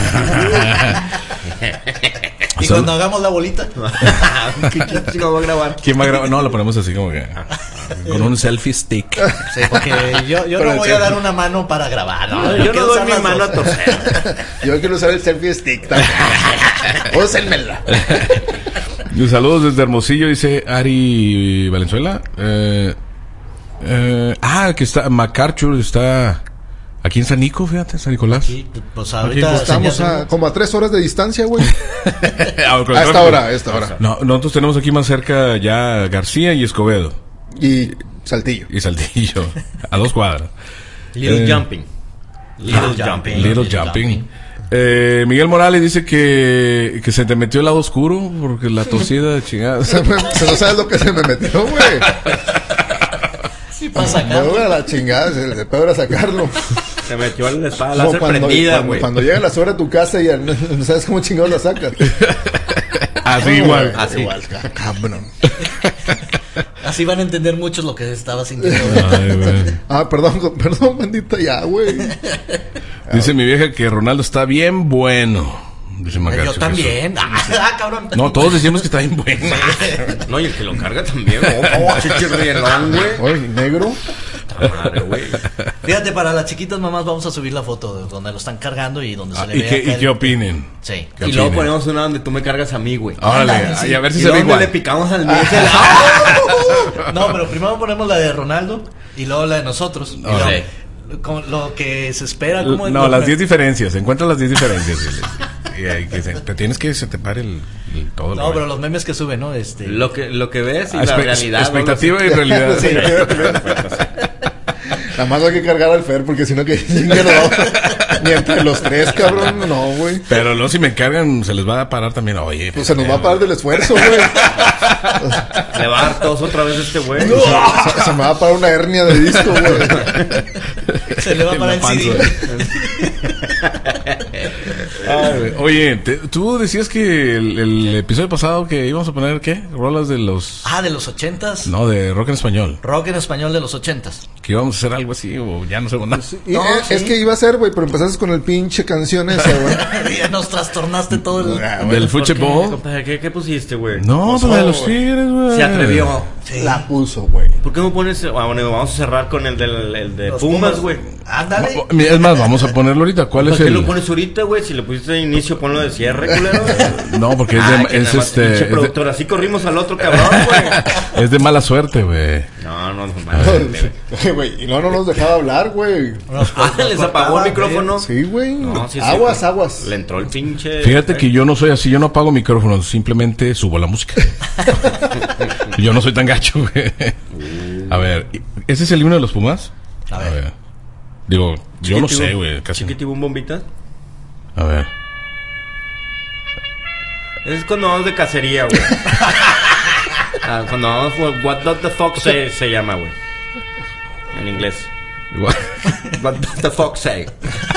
Y Sal- cuando hagamos la bolita, ¿Quién chico va a grabar? ¿Quién va a grabar? No, lo ponemos así como que... Con un selfie stick. sí, porque yo, yo Pero no en voy a serio. dar una mano para grabar. No, Yo no quiero doy usar mi las mano a dos. torcer. Yo quiero usar el selfie stick también. Úsenmela. Y saludos desde Hermosillo, dice Ari Valenzuela. Eh, eh, ah, que está... Macarchur está... Aquí en San Nico, fíjate, San Nicolás. Sí, pues ahorita Aquí Estamos señal- a, como a tres horas de distancia, güey. Ah, con el A esta tráfico. hora, a esta hora. No, nosotros tenemos aquí más cerca ya García y Escobedo. Y Saltillo. Y Saltillo. A dos cuadras. Little Eh, Jumping. Little Jumping. Little Little Jumping. Jumping. Eh, Miguel Morales dice que, que se te metió el lado oscuro porque la tosida de chingada. Se me- se no sabes lo que se me metió, güey. Sí, para sacar. No, a la chingada, se le peor a sacarlo. Se metió en la espada Como láser cuando, prendida, cuando, güey. cuando llega la hora de tu casa y ya no, no sabes cómo chingados la sacas. Así igual. Así. Igual, ca- cabrón. Así van a entender muchos lo que estaba sintiendo. Ay, güey. Ah, perdón, perdón, bandita, ya, güey. Dice mi vieja que Ronaldo está bien bueno. Dice Macarcio Yo que también. Ah, cabrón. eso- No, todos decimos que está bien bueno. No, y el que lo carga también. Oh, oh, chichi rielón, güey. Oye, negro. Madre, güey. Fíjate, para las chiquitas mamás vamos a subir la foto de donde lo están cargando y donde se Ah, le ¿Y ve qué, acá y el- qué opinen? Sí. ¿Qué Y luego opinen? ponemos una donde tú me cargas a mí, güey. Órale, Ándale, sí. y a ver si ¿Y se ve dónde igual. le picamos al Ah, Michel? No, pero primero ponemos la de Ronaldo y luego la de nosotros. Y luego, Ok. con lo que se espera. ¿cómo es? No, Lo- las diez diferencias. Encuentra las diez diferencias. Y, y hay que se- te tienes que se te pare el, el todo. el No, rollo. pero los memes que sube, ¿no? Este. Lo que, lo que ves y Ah, la espe- realidad. expectativa ¿no? y realidad. Sí, Nada más hay que cargar al Fer porque si no que chingue no. Ni entre los tres, cabrón, no, güey. Pero luego si me cargan, se les va a parar también. Oye, Pues se nos va a parar del esfuerzo, güey. Le va a dar tos otra vez a este güey. Se, se me va a parar una hernia de disco, güey. Se le va En para la el C D. panza. Ay, oye, te- tú decías que el, el episodio pasado que íbamos a poner, ¿qué? Rolas de los... Ah, de los ochentas. No, de rock en español. Rock en español de los ochentas. Que íbamos a hacer algo así o ya no sé nada. Y, No, eh, sí. Es que iba a ser, güey, pero empezaste con el pinche canción esa, güey. Ya nos trastornaste todo el... Del ¿Por qué, fútbol. compadre? ¿Qué, qué pusiste, güey? No, pues la de los tigres, güey. Se atrevió. Sí. La puso, güey. ¿Por qué no pones? Ah, bueno, vamos a cerrar con el del el de Los Pumas, güey. Ándale. Es más, vamos a ponerlo ahorita. ¿Cuál ¿Por es qué el...? lo pones ahorita, güey? Si le pusiste de inicio, ponlo de cierre, culero. No, porque es Ah, de, que es nada más, este, pinche es de, productor, así corrimos al otro cabrón, güey. es de mala suerte, güey. No, no, no, no. Güey, y no, no nos dejaba hablar, güey. Ah, les apagó el micrófono. Sí, güey. No, sí, sí, aguas, güey. aguas. Le entró el pinche. Fíjate que yo no soy así, yo no apago micrófonos, simplemente subo la música. Yo no soy tan gacho, güey. A ver, ¿ese es el himno de los Pumas? A ver. Digo, yo no Chiquitibum- sé, güey, casi. Chiquitibum bombita. A ver. Es cuando vamos de cacería, güey. Ah, cuando vamos por What Does the Fox Say se llama, güey. En inglés. Igual. What Does the Fox Say.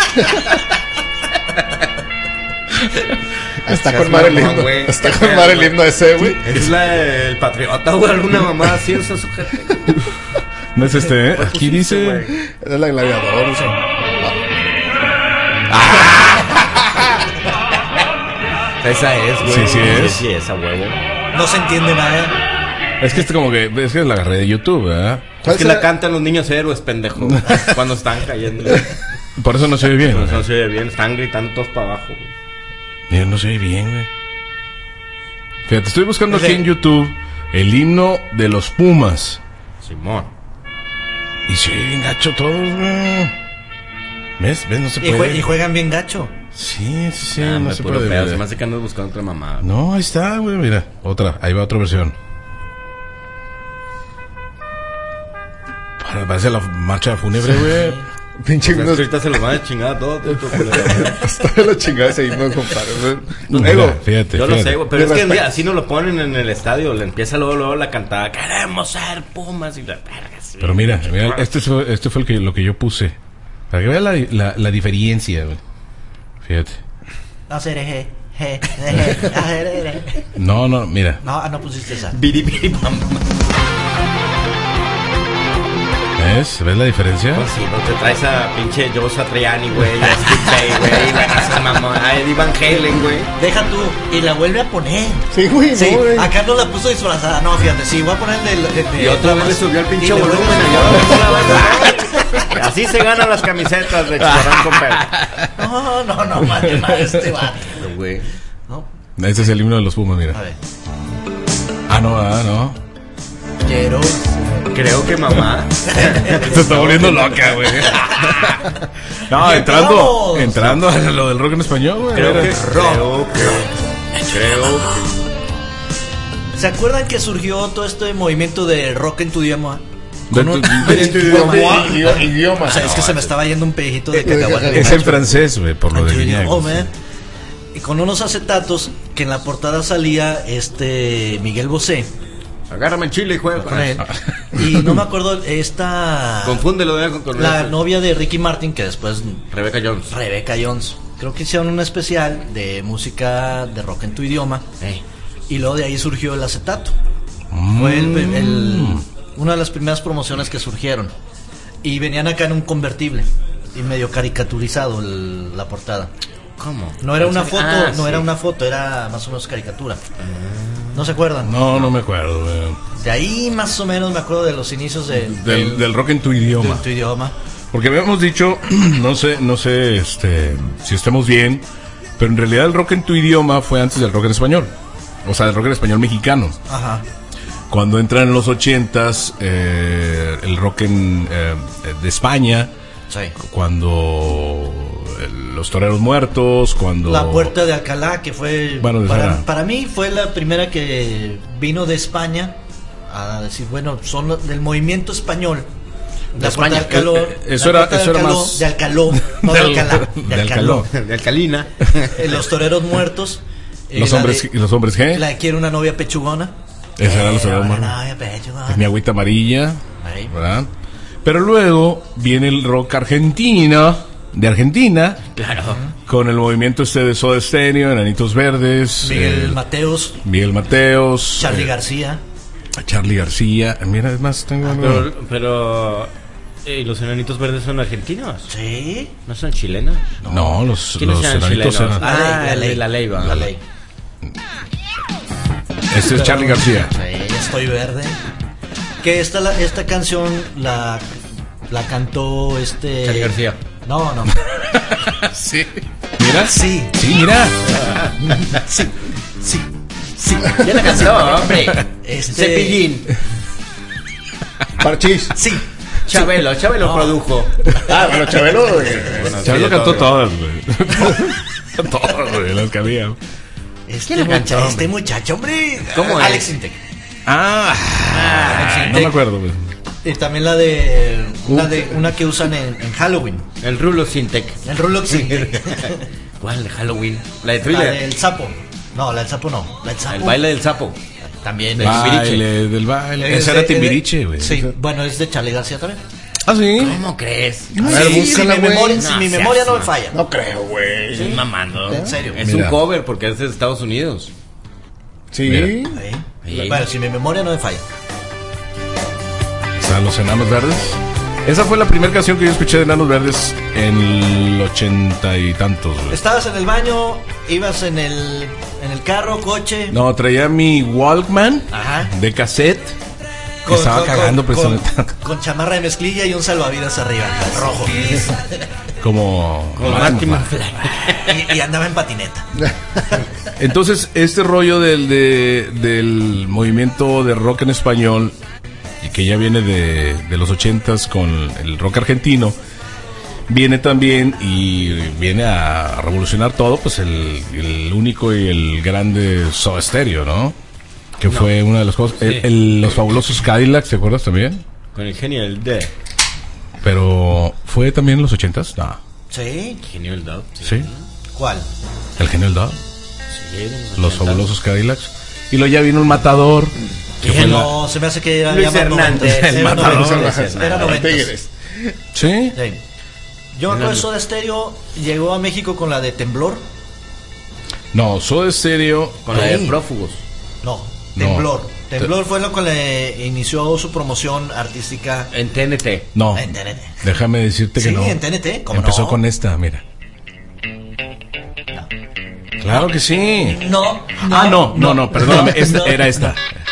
Está Seas con madre el mamón, himno. güey. Está Qué con pedo, madre el güey. himno ese, güey. Es la del patriota, güey. Alguna mamá así, esa sujeta. No es este, ¿eh? Aquí dice... Es la gladiador, o sea. Esa es, güey. Sí, sí es. Sí, sí, esa huevo. No se entiende nada. Es que este como que... Es que la agarré de YouTube, ¿verdad? ¿Cuál Es que será? la cantan los niños héroes, pendejo. Cuando están cayendo. Por eso no se oye bien. Pues no güey. se oye bien, están gritando todos para abajo, güey. Mira, no se oye bien, güey. Fíjate, estoy buscando Ese- aquí en YouTube el himno de los Pumas. Simón. Y se oye bien gacho todo, güey. ¿Ves? ¿Ves? No se Y, jue- puede. y juegan bien gacho. Sí, sí, sí, Ah, no me se puro puede. pedo. ver. Se me hace que andas buscando otra mamá. No, ahí está, güey, mira. Otra, ahí va otra versión. Para- Parece la marcha fúnebre, güey. Pinche himno. Ahorita se los van a chingar a todos. todo, todo, culero. Hasta de la chingada ese himno, compadre. Mira, Luego, fíjate, Yo lo fíjate. sé, güey. Pero Mi es que respeto. mira, así no lo ponen en el estadio. Le empieza luego, luego la cantada. Queremos ser Pumas. Y la verga, sí. Pero mira, mira, este fue, este fue el que, lo que yo puse. Para que vean la, la, la diferencia, güey. Fíjate. Hacer eje, je, je, hacer eje. No, no, mira. No, ah, no pusiste esa. Biri, biri, bam, bam. ¿Ves? ¿Ves la diferencia? Pues sí, no te traes a pinche Joe Satriani, güey. A Steve Vai, güey. güey, a esa mamá, a Eddie Van Halen, güey. Deja tú. Y la vuelve a poner. sí, güey, Sí, no, güey. acá no la puso disfrazada. No, fíjate, sí, voy a poner de, de, de- Y otra vez le más. subió el pinche Y le volumen. vuelve a- y yo, la verdad, así se ganan las camisetas de Chicharrón con Pedro. No, no, no, mate más este vato. Güey. No, Este es el himno de los Pumas, a mira. ver. Ah, no, ah, no. Quiero. Creo que mamá. Se está volviendo loca, güey. No, entrando, Vamos. entrando a lo del rock en español, güey. Creo que. Mira. Creo que. Creo que. ¿Se acuerdan que surgió todo este movimiento de rock en tu idioma? De Con un- tu- en tu idioma. Idi- Idioma. O sea, es que se me estaba yendo un pellejito de Eh, cacahuate. Es en francés, güey, por lo de Guiñac. man. Y con unos acetatos que en la portada salía este Miguel Bosé Agárrame el chile y juega con él. Y no me acuerdo esta Confúndelo de con, con la novia de Ricky Martin, que después Rebecca Jones. Rebecca Jones. Creo que hicieron un especial de música de rock en tu idioma. Ey. Y luego de ahí surgió el acetato. Fue el, el- una de las primeras promociones que surgieron. Y venían acá en un convertible. Y medio caricaturizado el- la portada. ¿Cómo? No era una foto, Ah, no sí. era una foto, era más o menos caricatura. ¿No se acuerdan? No, no me acuerdo, güey. De ahí más o menos me acuerdo de los inicios de, Del, del rock en tu de idioma. tu idioma. Porque habíamos dicho, no sé, no sé este, si estemos bien, pero en realidad el rock en tu idioma fue antes del rock en español. O sea, el rock en español mexicano. Ajá. Cuando entran en los ochentas, eh, el rock en, eh, de España, Sí. cuando eh, los toreros muertos, cuando... La Puerta de Alcalá, que fue Bueno, de para, Sara. para mí fue la primera que vino de España a decir, bueno, son los- del movimiento español. De La Puerta de España. Alcaló, Eh, eh, eso la era- Puerta de eso era Alcaló, más- de Alcaló, no de Del- Alcalá, de, de Alcaló. Alcaló. De Alcalina. Eh, Los toreros muertos. eh, Los la hombres, de- los hombres G. La de Quiero una novia pechugona. Esa era los Quiero toreros una muertos. novia pechugona. Mi agüita amarilla, Ahí. ¿verdad? Pero luego viene el rock argentino, de Argentina. Claro. Con el movimiento este de Soda Stereo, Enanitos Verdes. Miguel eh, Mateos, Miguel Mateos. Charly eh, García. Charly García. Mira, es más, tengo algo. Pero, pero eh, ¿los enanitos verdes son argentinos? Sí. ¿No son chilenos? No, los, ¿Quiénes los eran Enanitos chilenos? eran. Ah, La el ley, de la ley, va. La ley. Este es Charly García. Sí, Estoy Verde. Que esta, la- esta canción la, la cantó este... Charly García. No, no. Sí. Mira. Sí. Sí, mira. Sí, sí, sí. ¿Quién la cantó, hombre? Este- Cepillín. Parchís. Sí. Chabelo, Chabelo No. produjo. Ah, pero Chabelo. eh, Chabelo cantó todas, güey. Todas, güey, las que había. Este, ¿Quién la cantó, mucha- hombre? este muchacho, hombre. ¿Cómo es? Alex Intec. Ah, no me acuerdo, güey. Y también la de una de una que usan en, en Halloween. El Rulo Sintec. El Rulox Intec. ¿Cuál de Halloween? La de La Thriller. del sapo. No, la del sapo no. La del sapo. El baile del sapo. También. Del es- Baile, del baile. es Ese de- era Timbiriche, güey. Sí, bueno, es de Charly García también. Ah, sí. ¿Cómo crees? A ver, Sí, búscala, si mi güey. memoria, si No, mi seas memoria no me mal. falla. No creo, güey. Estoy mamando. ¿En serio? Es Mira. un cover porque es de Estados Unidos. Sí. Mira. Sí. Sí. Bueno, si mi memoria no me falla. O sea, Los Enanos Verdes. Esa fue la primera canción que yo escuché de Enanos Verdes en el ochenta y tantos, güey. Estabas en el baño, ibas en el en el carro, coche. No, traía mi Walkman Ajá. de cassette. Que estaba cagando con, precisamente. con chamarra de mezclilla y un salvavidas arriba, rojo. Como. Con Marty Marty McFly. McFly. y, y andaba en patineta. Entonces, este rollo del, de- del movimiento de rock en español, y que ya viene de, de los ochentas con el rock argentino, viene también y viene a revolucionar todo, pues el, el único y el grande Soda Stereo, ¿no? Que fue una de las cosas. el- Sí. el- los fabulosos Cadillacs, ¿te acuerdas también? Con el genio del D. Pero, ¿fue también en los ochentas? No. ¿Sí? Genio del D. Sí. ¿Cuál? El genio del dog. Sí, de Los ochentas. fabulosos Cadillacs. Y luego ya vino un matador. Que fue la- No, se me hace que era Luis ya más Hernández, noventas. el Era matador. noventas. Era noventas. Tigres. Sí. Sí. Yo me acuerdo de Soda Stereo llegó a México con la de Temblor. No, Soda Stereo. Con la de Sí. Prófugos. No, No. Temblor. Temblor fue lo que le inició su promoción artística En T N T. No. en T N T. Déjame decirte que Sí, no. en T N T, ¿cómo Empezó no? con esta, mira. Claro que sí. No, Ah, no, no, no, perdóname. Esta, no, era esta.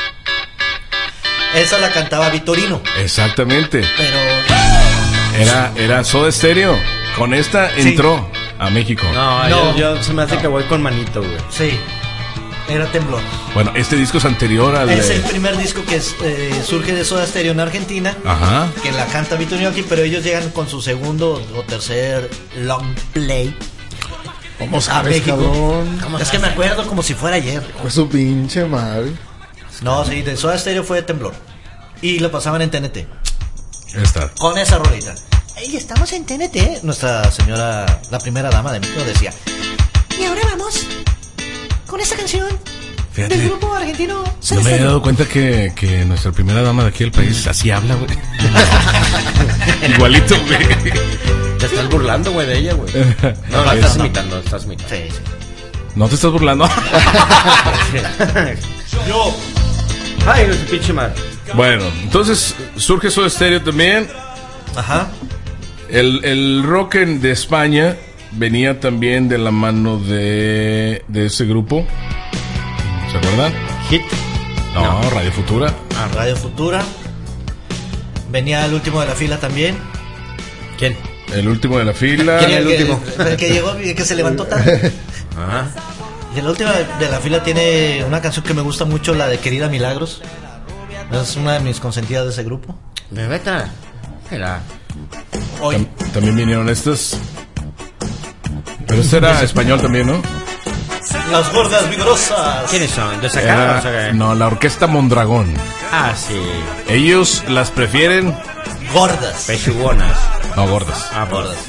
Esa la cantaba Vitorino, Exactamente. pero Era, era Soda Stereo. Con esta Sí. entró a México. No, No. Yo, yo se me hace que voy con manito, güey. sí, era Temblor. Bueno, este disco es anterior al Es el de... primer disco que es, eh, surge de Soda Stereo en Argentina, Ajá. que la canta Vitorino aquí, pero ellos llegan con su segundo o tercer long play ¿Cómo a sabes, México. cabrón? Es que me acuerdo como si fuera ayer. Fue su pinche madre. No, sí, de Soda Stereo fue Temblor. Y lo pasaban en T N T. Esta. Con esa rolita. Ey, estamos en T N T. Nuestra señora, la primera dama de México, decía. Y ahora vamos con esta canción Fíjate. del grupo argentino Soda No me había Stereo. dado cuenta que, que nuestra primera dama de aquí del país así habla, güey. Igualito, güey. Te estás burlando, güey, de ella, güey. No, la Ahí estás está. imitando, estás imitando. Sí, sí. No te estás burlando. Yo. Ay, no es pinche madre. Bueno, entonces surge Soda Stereo también. Ajá. El, el rock en- de España venía también de la mano de, de ese grupo. ¿Se acuerdan? Hit. No, Radio Futura. A Radio Futura. Venía el último de la fila también. ¿Quién? El último de la fila. ¿Quién era el que, último? El que llegó y que se levantó tarde. Ajá. Y el último de la fila tiene una canción que me gusta mucho, la de Querida Milagros. Es una de mis consentidas de ese grupo. Bebeta. Era. Hoy. Tam- también vinieron estas. Pero este era español también, ¿no? Las gordas vigorosas. ¿Quiénes son? ¿De Era- sacar? O sea, que- no, la Orquesta Mondragón. Ah, sí. Ellos las prefieren. Gordas. Pechugonas. No, gordas. Ah, por Gordas.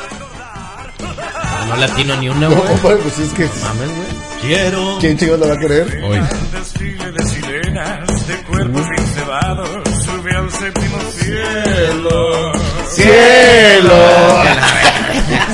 no latino ni una, No, güey. compadre, pues es que. Mames, güey. Quiero. ¿Quién chicos la va a querer? Hoy. Desfile de sirenas, de cuerpos encebados, sube al séptimo cielo. ¡Cielo!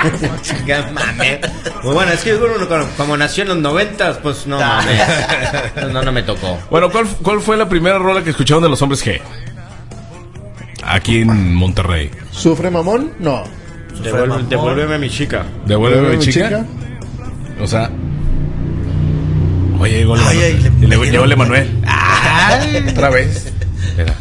Chinga, mames. Pues bueno, es que uno, como, como nació en los noventas, pues no mames. No, no me tocó. Bueno, ¿cuál, ¿cuál fue la primera rola que escucharon de los Hombres G? Aquí en Monterrey. ¿Sufre mamón? No. Devuelve, devuélveme a mi chica. ¿Devuélveme a mi chica? O sea... Oye, llegó Ay, ay, le- le, llegó el Emanuel. Otra vez. Mira.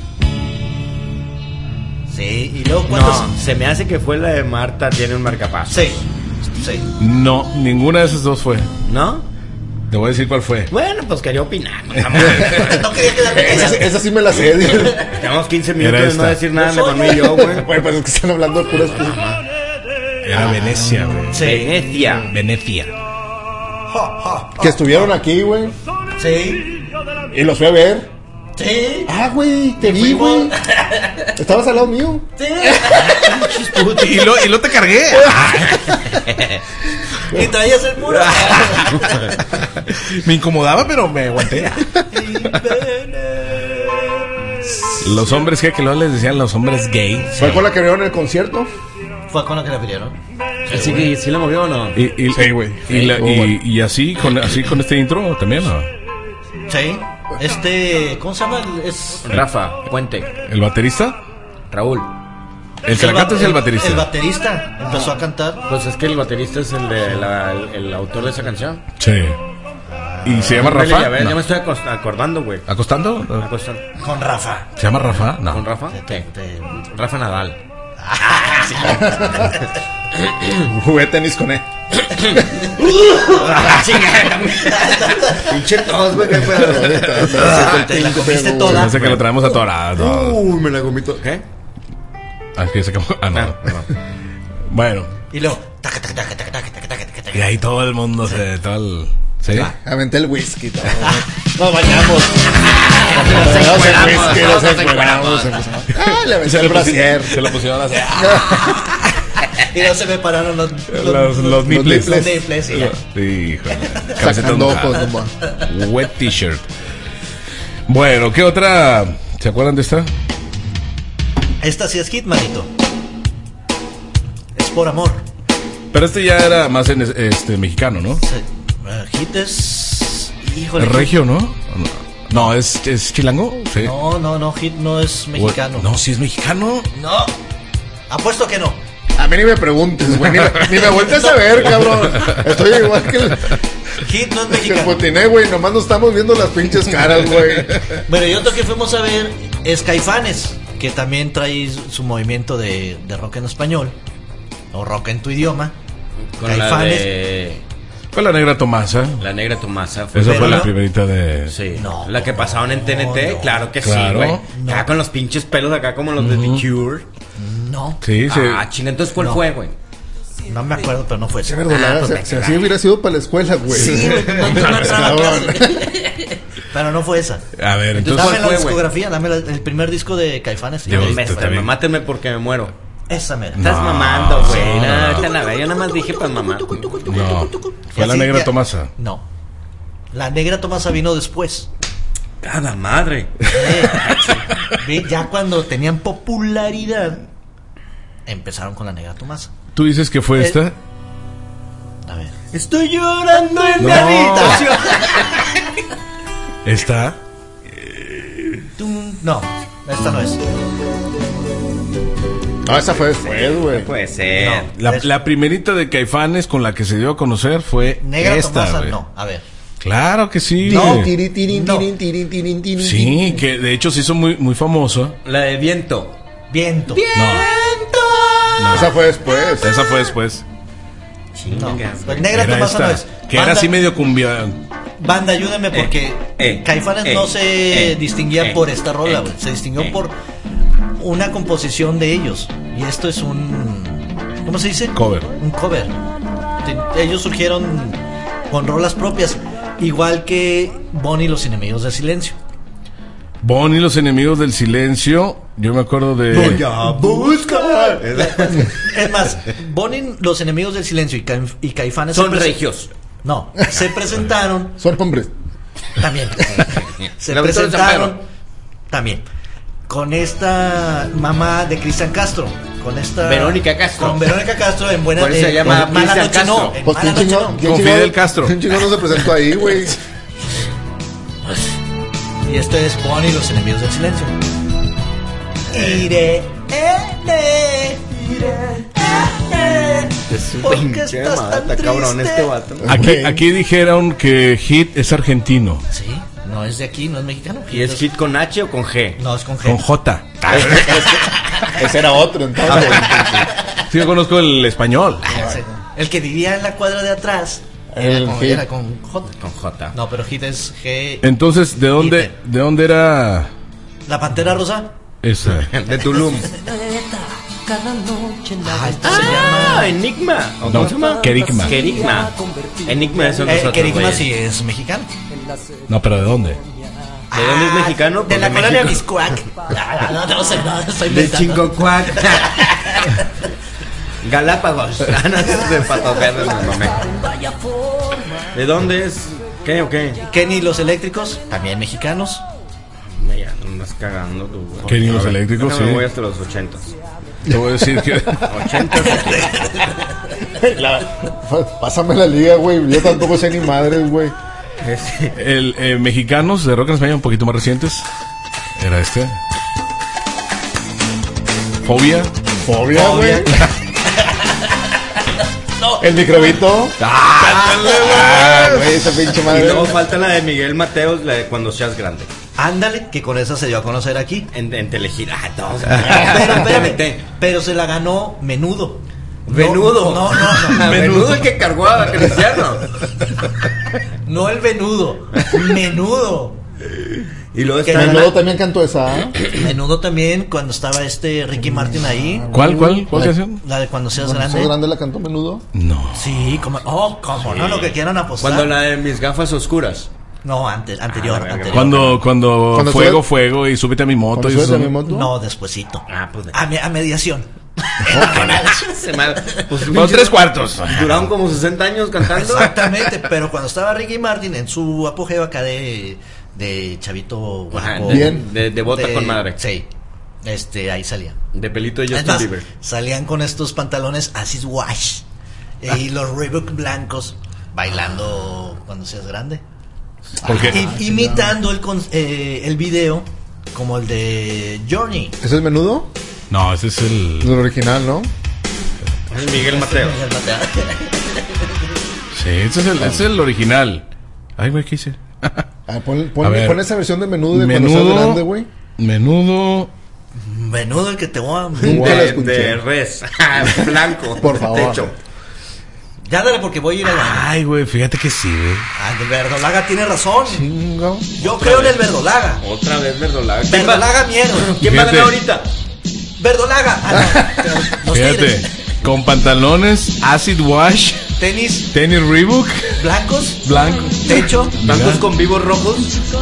Sí, y luego cuántos. No, se me hace que fue la de Marta tiene un marcapasos. Sí, sí. No, ninguna de esas dos fue. ¿No? Te voy a decir cuál fue. Bueno, pues quería opinar. ¿No? No quería quedarme Esa, callado. esa sí me la sé. Dios. Tenemos quince Era minutos de esta. no decir nada de Yo soy Manuel y yo, güey. Güey, pues es que están hablando de puras cosas. Era Venecia, güey. Sí. Venecia. Venecia. Que estuvieron aquí, güey. Sí. Y los fui a ver. Sí. Ah, güey, te Y vi, fuimos. güey. Estabas al lado mío. Sí. Y lo, y lo te cargué. Y traías el muro. Me incomodaba, pero me aguanté. Los hombres G, que luego les decían los hombres gay. ¿Fue con la que vieron el concierto? Fue con lo que le pidieron. Así que sí la movió o no. Y, y, Sí, güey. Y, la- Sí, y- bueno. y así, con, así con este intro también, ¿no? Sí. Este, ¿cómo se llama? Es Rafa, Puente, ¿El baterista? Raúl. El que la ba- canta es el baterista. El baterista empezó a cantar. Pues es que el baterista es el de la, el, el autor de esa canción. Sí. ¿Y se llama Hombre, Rafa? Ya, ves, No. ya me estoy acos- acordando, güey. ¿Acostando? Acostando. Con Rafa. ¿Se llama Rafa? No. ¿Con Rafa? Te- te- Rafa Nadal. Jugué tenis con él. Pinche tos, güey, qué pedo. Te la comiste Se toda. me hace que lo traemos atorado. Uy, me la gomito. ¿Qué? Ah, es que se acabó. Ah, no. Ah, no. Bueno. Y luego. taca, taca, taca, taca, taca, taca, taca, taca. Y ahí todo el mundo se... Todo el... ¿Sí? Aventé el whisky. Todo. Nos bañamos. Nos Nos encueramos, el whisky, todos nos nos encueramos. encueramos. Ah, le aventé el brasier. Se lo pusieron así. Y no se me pararon los, Los, los nipples. los nipples, sí. Sí, híjole. Camiseta Sacando mojada. ojos, nomás. Wet t-shirt. Bueno, ¿qué otra? ¿Se acuerdan de esta? Esta sí es hit, manito. Es por amor. Pero este ya era más en es- este mexicano, ¿no? Sí. Eh, hit es. Híjole. ¿Es regio, no? No, ¿es, es chilango? Sí. No, no, no, hit no es mexicano. No, sí es mexicano. No. Apuesto que no. A mí ni me preguntes, güey. Ni, me- ni me vueltes a ver, cabrón. Estoy igual que el, Hit no es que el mexicano. potiné, güey. Nomás nos estamos viendo las pinches caras, güey. Bueno, y otro que fuimos a ver es Caifanes, que también trae su movimiento de, de rock en español, o rock en tu idioma. Con la Caifanes. de Fue la negra Tomasa. la negra Tomasa. Esa Pero fue la no. primerita de... Sí, No, la que pasaban en T N T, no, claro que claro. sí, güey. No. Acá con los pinches pelos acá como los de The Cure. No, Sí, sí. Ah, chinga, entonces ¿cuál No. fue, güey? no me acuerdo, pero no fue Qué eso. verdolaga. Ah, pues se- me- se- así hubiera sido para la escuela, güey. Sí, güey, no, no, no, no, no, pero no fue esa. A ver, entonces... Dame ¿cuál la fue, güey? discografía, dame la- el primer disco de Caifanes. Dios. Y- Me- Está bien. mátenme porque me muero. Esa mera. Estás No, mamando, güey. no, No, no, no. ahorita la ve, yo nada más dije para mamá. No, Y fue la así negra ya- Tomasa. No. La negra Tomasa vino después. Cada madre. Eh, ve, ya cuando tenían popularidad, empezaron con la negra Tomasa. ¿Tú dices que fue Eh, esta? A ver. Estoy llorando en No. mi habitación. ¿Esta? Tum, No, esta no es. No, esa fue después, güey. Puede ser. No. La, Es- la primerita de Caifanes con la que se dio a conocer fue Negra esta, Tomasa, güey. no. A ver. Claro que sí. No, güey. tirin, tirin, No. tirin, tirin, tirin, tirin, Sí, tirin. que de hecho se hizo muy, muy famoso. La de viento. Viento. No, Esa fue después. esa fue después. No. Chingas, Pues güey. negra Era Tomasa no esta, es. que era Banda- así medio cumbia. Banda, ayúdenme porque eh, Caifanes eh, no se eh, distinguía eh, por esta rola, eh, güey. Se distinguió eh. por una composición de ellos. Y esto es un. ¿Cómo se dice? Cover. Un cover. Te- Ellos surgieron con rolas propias, igual que Bonnie y los Enemigos del Silencio. Bon y los enemigos del silencio. Yo me acuerdo de. Voy a buscar. Es más, Bonnie, los Enemigos del Silencio y, Caif- y Caifanes Son se presen- regios. No, se presentaron Son hombres. también. Se La aventura de San presentaron Pedro. también con esta mamá de Cristian Castro, con esta Verónica Castro. Con Verónica Castro en buena Por eso se llama en Mala Cristian Noche no, Castro. en Pues Mala quién Noche chingón, no. quién Con chingón- Fidel Castro. ¿Quién chingón no se presentó ahí, güey? Y esto es Bonnie y los enemigos del silencio. Iré, iré, iré, Es un ¿por qué pinche estás mata, tan cabrón, triste? este vato. Aquí, Güey. aquí dijeron que Hit es argentino. Sí, no es de aquí, no es mexicano. ¿Y es hit con H o con G? No, es con G. Con J. Ese era otro, entonces. Sí, yo conozco el español. Ah, sí. El que vivía en la cuadra de atrás era El con, Hit. era con J. Con J. No, pero Hit es G. Entonces, ¿de dónde, Hit. de dónde era ¿La Pantera Rosa? esa? De Tulum. Ah, esta se Ah, llama... Enigma. ¿O No, ¿Cómo se llama? Kerigma. Kerigma. Enigma es Eh, nosotros. Kerigma güey. sí es mexicano. No, pero ¿de dónde? ¿De dónde es mexicano? De Pues la de colonia México. Miscuac. Ah, no, no, no sé, no, estoy De inventando. Chinconcuac. Galápagos. Ah, no, es de Patoferro, me mamé. ¿De dónde es? ¿Qué o qué? Kenny y los Eléctricos, también mexicanos. Mira, no andas cagando tú, güey. Kenny y los A ver, Eléctricos, déjame, sí. voy hasta los ochentas. Te voy a decir que... Ochentas. Pásame la liga, güey. Yo tampoco sé ni madres, güey. El eh, mexicanos de rock en español un poquito más recientes. Era este. Fobia. Fobia, güey. El microbito. Ah, güey, esa pinche Y madre. luego falta la de Miguel Mateos, la de Cuando seas grande. Ándale, que con esa se dio a conocer aquí. En, en Telehit. Ah, todos. Pero, espérame, T N T. pero se la ganó Menudo. Venudo. No, no, no. Menudo el que cargó a Cristiano. No el venudo. Menudo. Y luego Que está Y luego también cantó esa. ¿eh? Menudo también, cuando estaba este Ricky Martin ahí. ¿Cuál, cuál, cuál canción? La de Cuando seas Cuando grande. sos grande la cantó menudo. No. Sí, como. Oh, como no, lo que quieran apostar. Cuando la de mis gafas oscuras. No, antes, anterior, Ah, la verga. anterior. Cuando, cuando, Cuando fuego, sube- fuego y súbete a mi moto. Cuando Y subes eso. a mi moto. No, despuesito. Ah, pues de... A, me- a mediación. Se me- pues, Bueno, tres cuartos. Duraron como sesenta años cantando. Exactamente, pero cuando estaba Ricky Martin en su apogeo acá de, de chavito Ajá, guapo. de, Bien. de, de bota de- con madre. Sí, este, ahí salía. De pelito de Es Justin más, Bieber. salían con estos pantalones acid wash y los Reebok blancos bailando Cuando seas grande. Porque Y- imitando el, con- eh, el video como el de Journey. ¿Ese es menudo? no, ese es Es el. el original, ¿no? Es Miguel Mateo. Sí, ese es el, ese es el original. Ay, güey, ¿qué hice? Ah, pon, pon- A ver. pon esa versión de menudo de cuando Menudo. seas grande, güey. Menudo. Menudo el que te voy a... Nunca la De, escuché. de res. Blanco. Por favor. Techo. Ya dale porque voy a ir al baño. Ay, güey, fíjate que sí, güey. Ah, el Verdolaga tiene razón. Chingo. Yo creo en el Verdolaga. Otra vez Verdolaga. ¿Quién va, Verdolaga miedo. ¿quién va a Fíjate. ganar ahorita? Verdolaga. Ah, no. Los Fíjate. Tigres. Con pantalones, acid wash, Tenis tenis Reebok, blancos. blanco. Techo. Blancos con vivos rojos.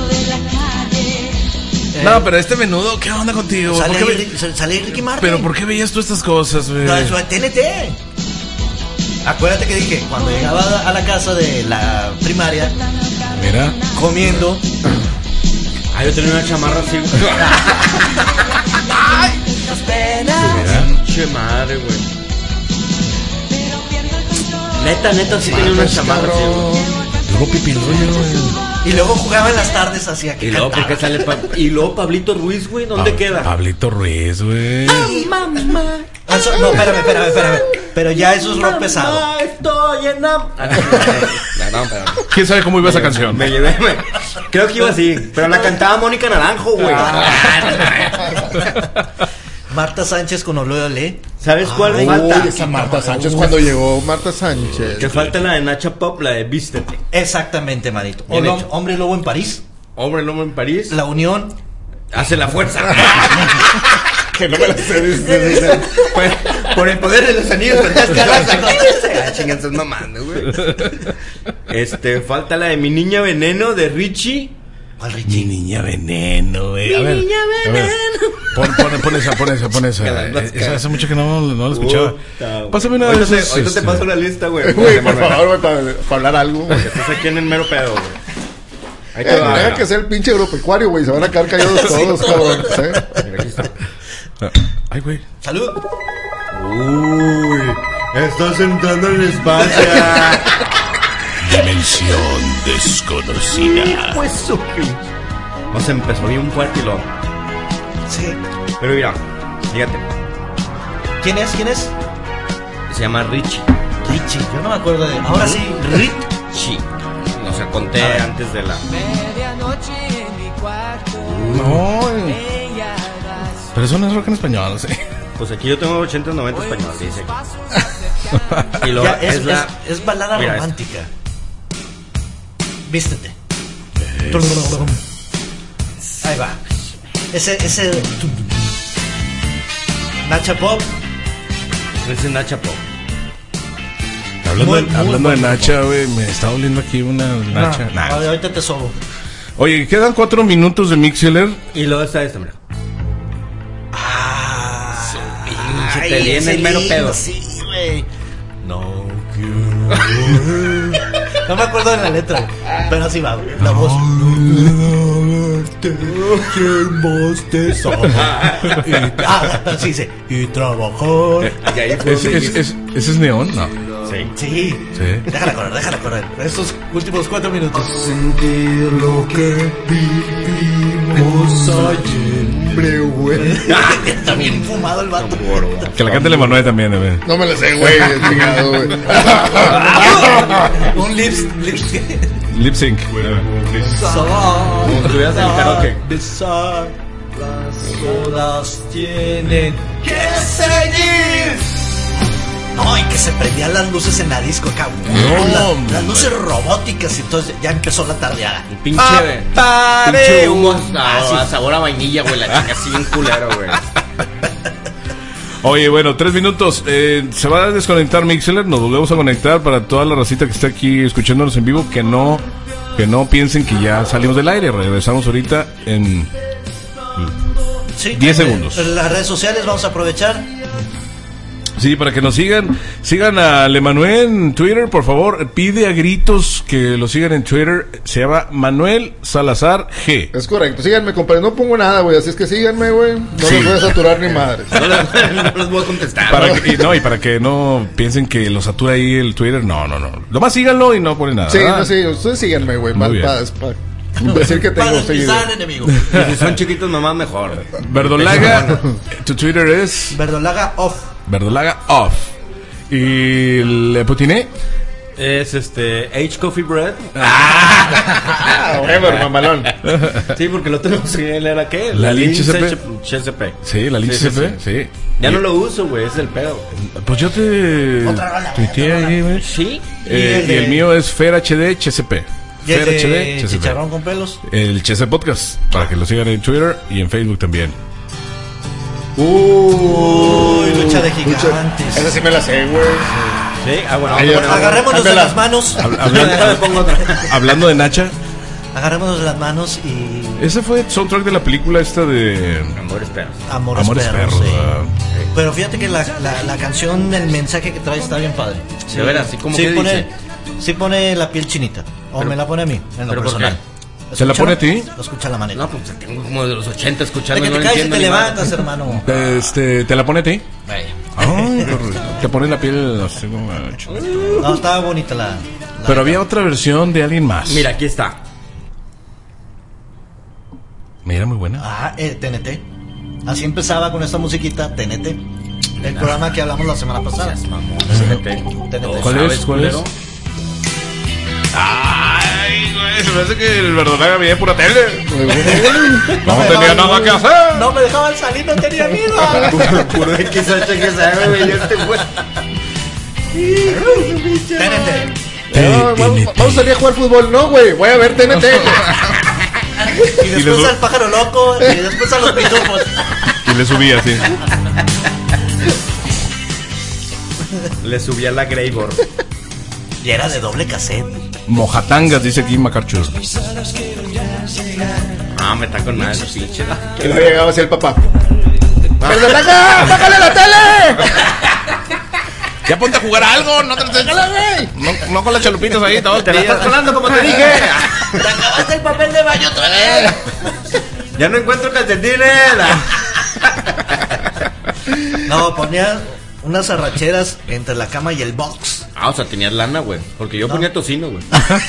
eh, No, pero este menudo, ¿qué onda contigo? ¿Por Sale, qué ahí ve- Rick- sale- sale ahí Ricky Martin. ¿Pero por qué veías tú estas cosas, güey? No, eso es T N T. Acuérdate que dije, cuando llegaba a la casa de la primaria, Mira. comiendo, Ah, yo tenía una chamarra así. Mira. Pinche madre, güey. Neta, neta, sí tenía una chamarra así, güey. Luego pipiloyo, güey. y luego jugaba en las tardes hacia que Y luego, ¿por qué cantaba. sale Pa- Y luego Pablito Ruiz, güey, ¿dónde Pab- queda? Pablito Ruiz, güey. Ah, eso- no, espérame, espérame, espérame. Pero ya eso es rock pesado. Mamá, estoy en la... Ah, no, no, pero- ¿Quién sabe cómo iba esa canción? Me llevé, me- creo que iba así, pero la cantaba Mónica Naranjo, güey. Marta Sánchez con Olé Olé. ¿Sabes cuál Uy, falta? esa Marta Sánchez cuando llegó Marta Sánchez. Que falta la de Nacha Pop, la de Vístete. Exactamente, manito. Bien Hom- hecho. Hombre Lobo en París. Hombre Lobo en París. La Unión. Hace la fuerza. Que no me la sé. dice, dice. por, por el poder de los anillos fantásticos. Ah, chingan, sus mamando, güey. Este, falta la de Mi Niña Veneno de Richie. ¿Cuál Mi Richie? niña veneno, güey. A Mi ver, niña a ver. veneno. Pon, pon, pon esa, pon esa, pon esa. Que la andas Eh, esa cagando. hace mucho que no, no la escuchaba. Puta, güey. Pásame una de Ahorita te- esas. Ahorita te este, paso la lista, güey. Güey, por favor, güey, para, para hablar algo. güey. Estás aquí en el mero pedo, güey. Ahí te Eh, va. Deja que sea el pinche agropecuario, güey. Se van a quedar callados todos, cabrón. ¿sí? Mira, aquí está. Ay, güey. Salud. Uy, estás entrando en el espacio. Dimensión desconocida. Pues su pinche. O sea, empezó bien fuerte y luego. Sí. Pero mira, fíjate, ¿Quién es? ¿Quién es? se llama Richie. Richie. Yo no me acuerdo de. Ahora sí. Richie. O sea, conté antes de la. No. Pero eso no es rock en español, sí. Pues aquí yo tengo ochenta noventa español, dice. Y luego Ya, es, es, la. es- es balada Mira, romántica. Vístete. Ahí va. Ese, ese. Nacha Pop. Es en Nacha Pop. Hablando, Muy, de, muy hablando de bueno. Nacha, güey, me está oliendo aquí una Nacha. No, Nah. a ver, ahorita te sobo. Oye, quedan cuatro minutos de Mixler. Y luego está esta, mira. Ah, pinche, te viene el mero pedo. Sí, güey. No quiero. No me acuerdo de la letra, güey, pero así va, güey. La voz. Ah, sí, dice. Y trabajar. Y ahí fue ¿Ese donde es, dice- es, ese es neón? No. Sí. Sí. Sí. Déjala correr, déjala correr. Estos últimos cuatro minutos. Sentir lo que vivimos ayer, güey. Está bien fumado el vato. Que la cante el Emanuel también, güey. No me la sé, güey. Chingado, güey. Un lips. lips. Lip sync. Como si estuvieras en el karaoke. Besar, las olas tienen que seguir. No, y que se prendían las luces en la disco acá. No, La- hombre. las luces robóticas y entonces ya empezó la tardeada. Un pinche. Ah, Pinche humo Ah, a, sí. a sabor a vainilla, güey. La chica así bien culero, güey. Oye, bueno, tres minutos. Eh, se va a desconectar Mixler. Nos volvemos a conectar para toda la racita que está aquí escuchándonos en vivo. Que no, que no piensen que ya salimos del aire. Regresamos ahorita en Sí, diez eh, segundos. En las redes sociales vamos a aprovechar. Sí, para que nos sigan, sigan al Emanuel en Twitter, por favor, pide a gritos que lo sigan en Twitter, se llama Manuel Salazar G. Es correcto. Síganme, compadre. No pongo nada, güey. Así es que síganme, güey. No Sí. les voy a saturar ni madre. No les, no les voy a contestar. Para que, y, no, y para que no piensen que lo satura ahí el Twitter, no, no, no. Nomás síganlo y no ponen nada. Sí, ¿verdad? no, sí. Ustedes síganme, güey. Muy bien. Para decir que Para tengo seguidores. deslizar, enemigo. Y si son chiquitos nomás, mejor. Verdolaga, tu Twitter es Verdolaga off. Verdolaga Off. Y le Putiné. Es este. H Coffee Bread. Ah, güey, mamalón. Sí, porque lo tenemos que él era qué? La Lynch S P. C C P. Sí, la Lynch Sí, sí, C P, sí. Ya Y- no lo uso, güey. Es el pedo. Pues yo te Otra rola, tuiteé otra rola. ahí, güey. Sí. Eh, Y y el el de- mío es Fer H D H C P. Y el Fer H D de H C P. chicharrón con pelos. El Chese Podcast, para que lo sigan en Twitter y en Facebook también. Uy, lucha de gigantes. Esa sí me la sé, güey. Sí. Ah, bueno. Ahí vamos a ya. poner- Agarrémonos de Cámbiala. las manos. Hablando, Pongo otra. hablando de Nacha, Agarrémonos de las manos y. ese fue el soundtrack de la película esta de Amores perros. Amores, Amores perros. Perros. sí. ¿verdad? Pero fíjate que la, la, la canción, el mensaje que trae está bien padre. De veras, ¿sí? ¿Cómo sí que pone, dice? sí pone la piel chinita. O Pero- me la pone a mí, en lo ¿pero por personal. ¿Se la pone a ti? Lo escucha la maneta. No, pues tengo como de los ochenta escuchando. De que y te no caes y entiendo te ni madre. levantas, hermano. Este, ¿te la pone a ti? Vaya. Ay, qué rico. Te pone la piel así como chula. No, estaba bonita la. la Pero había otra versión de alguien más. Mira, aquí está. Mira, muy buena. Ah, eh, T N T. Así empezaba con esta musiquita, T N T. El programa que hablamos la semana pasada. Fíjate. T N T. ¿Cuál ¿Sabes, es? ¿Cuál es? culero? Ay, güey, se me hace que el Verdolaga veía pura tele. No me tenía dejaban- nada que hacer. No me dejaban salir, no tenía vida. Puro X H que sabe, güey. Este güey. T N T. No, vamos, vamos a salir a jugar fútbol. No, güey. Voy a ver T N T. Y después les- al pájaro loco, y después a los pitufos. Y le subía así. Le subía la Greybor. Y era de doble cassette. Mojatangas, dice aquí Macarchus. Ah, me está con nada ese pinche. Y luego llegaba así el papá. ¡Verdolaga! ¡Bájale la tele! Ya ponte a jugar algo, no te no, no con las chalupitas ahí, todo el Te la día. estás colando como te dije. ¡Te acabaste el papel de baño otra vez! Ya no encuentro calcetines. No, ponía unas arracheras entre la cama y el box. Ah, o sea, tenías lana, güey. Porque yo No. ponía tocino, güey.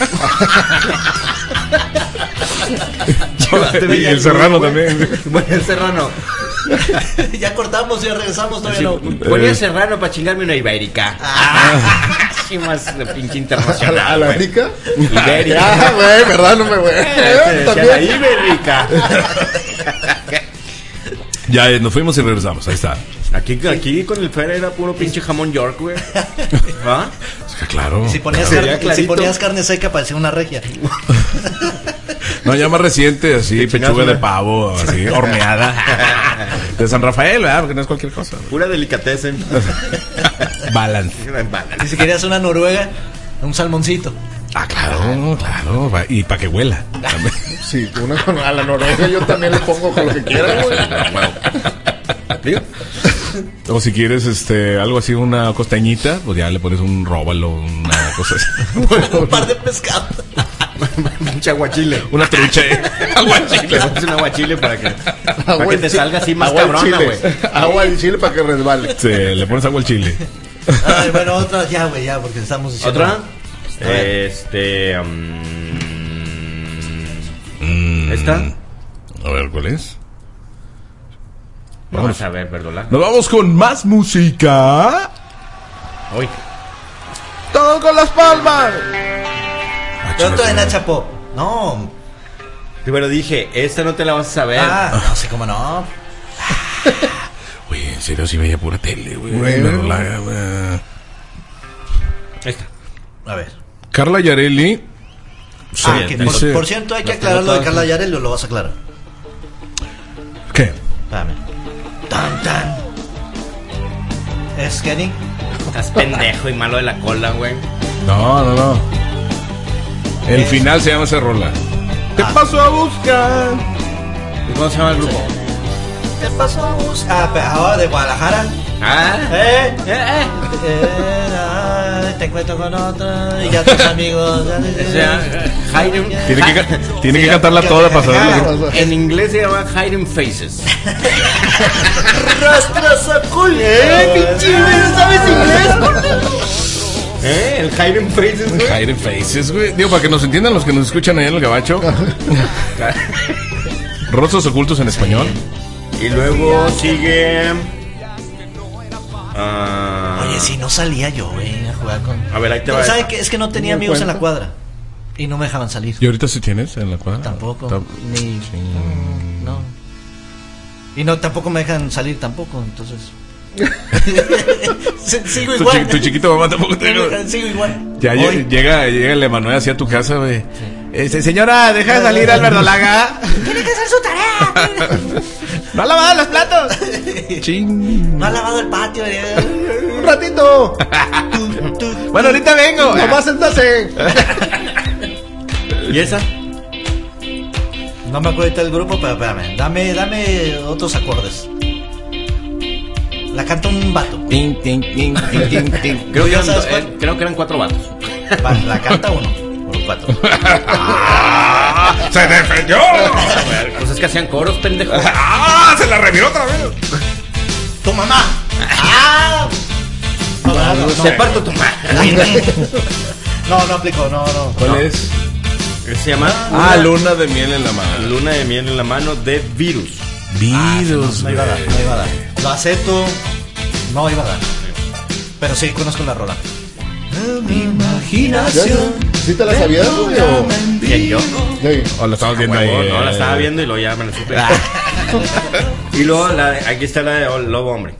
Y el serrano también. Bueno, el serrano. Ya cortamos, ya regresamos, todavía Sí, no. ponía Eh. serrano para chingarme una ibérica. Ah, sí, más de pinche ¿A internacional. la, a la güey. rica? Ibérica. Ah, güey, perdóname, güey. Se decía la ibérica. Ya eh, nos fuimos y regresamos. Ahí está. Aquí, aquí con el Fer era puro pinche jamón York, güey. ¿Ah? Es que claro. Si ponías, Sería carne, si clarito. ponías carne seca parecía una regia. No, ya más reciente, así, Que pechuga chingas de una- pavo, así, horneada. De San Rafael, ¿verdad? Porque no es cualquier cosa. Pura delicatessen. Balance. Y si querías una noruega, un salmoncito. Ah, claro, claro. va- Y para que huela. También. Sí, una con a la Noruega yo también le pongo con lo que quiera, güey. Digo, O si quieres este algo así, una costeñita, pues ya le pones un róbalo, una cosa así. Un par de pescados. pinche aguachile. Una trucha. eh. Le pones un aguachile para que, para Agua que al te chi- salga así más agua al cabrona, chile. güey. Agua al chile para que resbale. Sí, le pones agua al chile. Ay, bueno, otra, ya, güey, ya, porque estamos diciendo. ¿Otra? A ver. Este. um, Mm, ¿Esta? A ver, ¿cuál es? Vamos a ver, verdolaga. Nos vamos con más música. Uy. ¡Todo con las palmas! Pero otra de Nacha Pop. No. Pero dije, esta no te la vas a saber. Ah, no sé cómo no. Güey, en serio, sí veía pura tele, güey. Güey. Verdolaga, güey. Esta. A ver. Carla Yareli. Sí, Ah, que por, dice- por cierto, hay que las aclarar lo de pelotas. Carla Yarel, o lo vas a aclarar. ¿Qué? Espérame. Tan, tan. ¿Es Kenny? Estás pendejo y malo de la cola, güey. No, no, no. El Es- final se llama esa rola. Te Ah. paso a buscar. ¿Y cómo se llama el grupo? ¿Qué pasó? Ah, pero ahora de Guadalajara. Ah. ¿Eh? Eh, eh. Eh, ay, te encuentro con otra y ya tus amigos. O sea, Hiding. Tiene que, ca- tiene que cantarla toda para saberla. En inglés se llama Hiding Faces. Rostros ocultos. ¿Eh, pinche, ¿sabes inglés? ¿Eh? El Hiding Faces, güey. Hiding Faces, güey. Digo, para que nos entiendan los que nos escuchan allá en el gabacho. Rostros ocultos en español. Y luego sigue. ah, Oye, si no salía yo, güey, a jugar con. A ver, ahí te No, va. ¿sabe qué? Es que no tenía ¿No me amigos en la cuenta? cuadra. Y no me dejaban salir. ¿Y ahorita sí tienes en la cuadra? Tampoco. Tam- Ni. No. Y no, tampoco me dejan salir tampoco, entonces. Sí, Sigo Tu, igual. chi- tu chiquito mamá tampoco te... Sigo igual. Ya lle- Hoy- llega, llega el Emanuel hacia tu casa, güey. Este, señora, deja de salir al verdolaga. Tiene que hacer su tarea. No ha lavado los platos. Ching. No ha lavado el patio. eh. ¡Un ratito! Tu, tu, Bueno, ahorita vengo. ¡Nomás sentarse! ¿Y esa? No me acuerdo ahorita del grupo, pero espérame. Dame, dame otros acordes. La canta un vato. Ting, ting, ting, ting, ting, ting. Creo que, ¿Ya eran, sabes eh, cuál? creo que eran cuatro vatos. Va, la canta uno. Por cuatro. ¡Ah! ¡Se defendió! Pues es que hacían coros, pendejo. ¡Ah! ¡Se la reviró otra vez! ¡Tu mamá! ¡Ah! No, no, no, Se parto tu madre. no, no aplicó, no, no. ¿Cuál es? Se llama Ah, luna de miel en la mano. Luna de miel en la mano de Virus. Virus, No iba a dar, no iba a dar. Lo acepto. No iba a dar. Pero sí, conozco la rola. ¿Ya? ¿Sí te la sabías, güey? o- ¿Quién, yo? Sí. O la estabas viendo ahí. Huevo, no, la eh. estaba viendo y luego ya me la supe. Y luego la de- aquí está la de Lobo Hombre.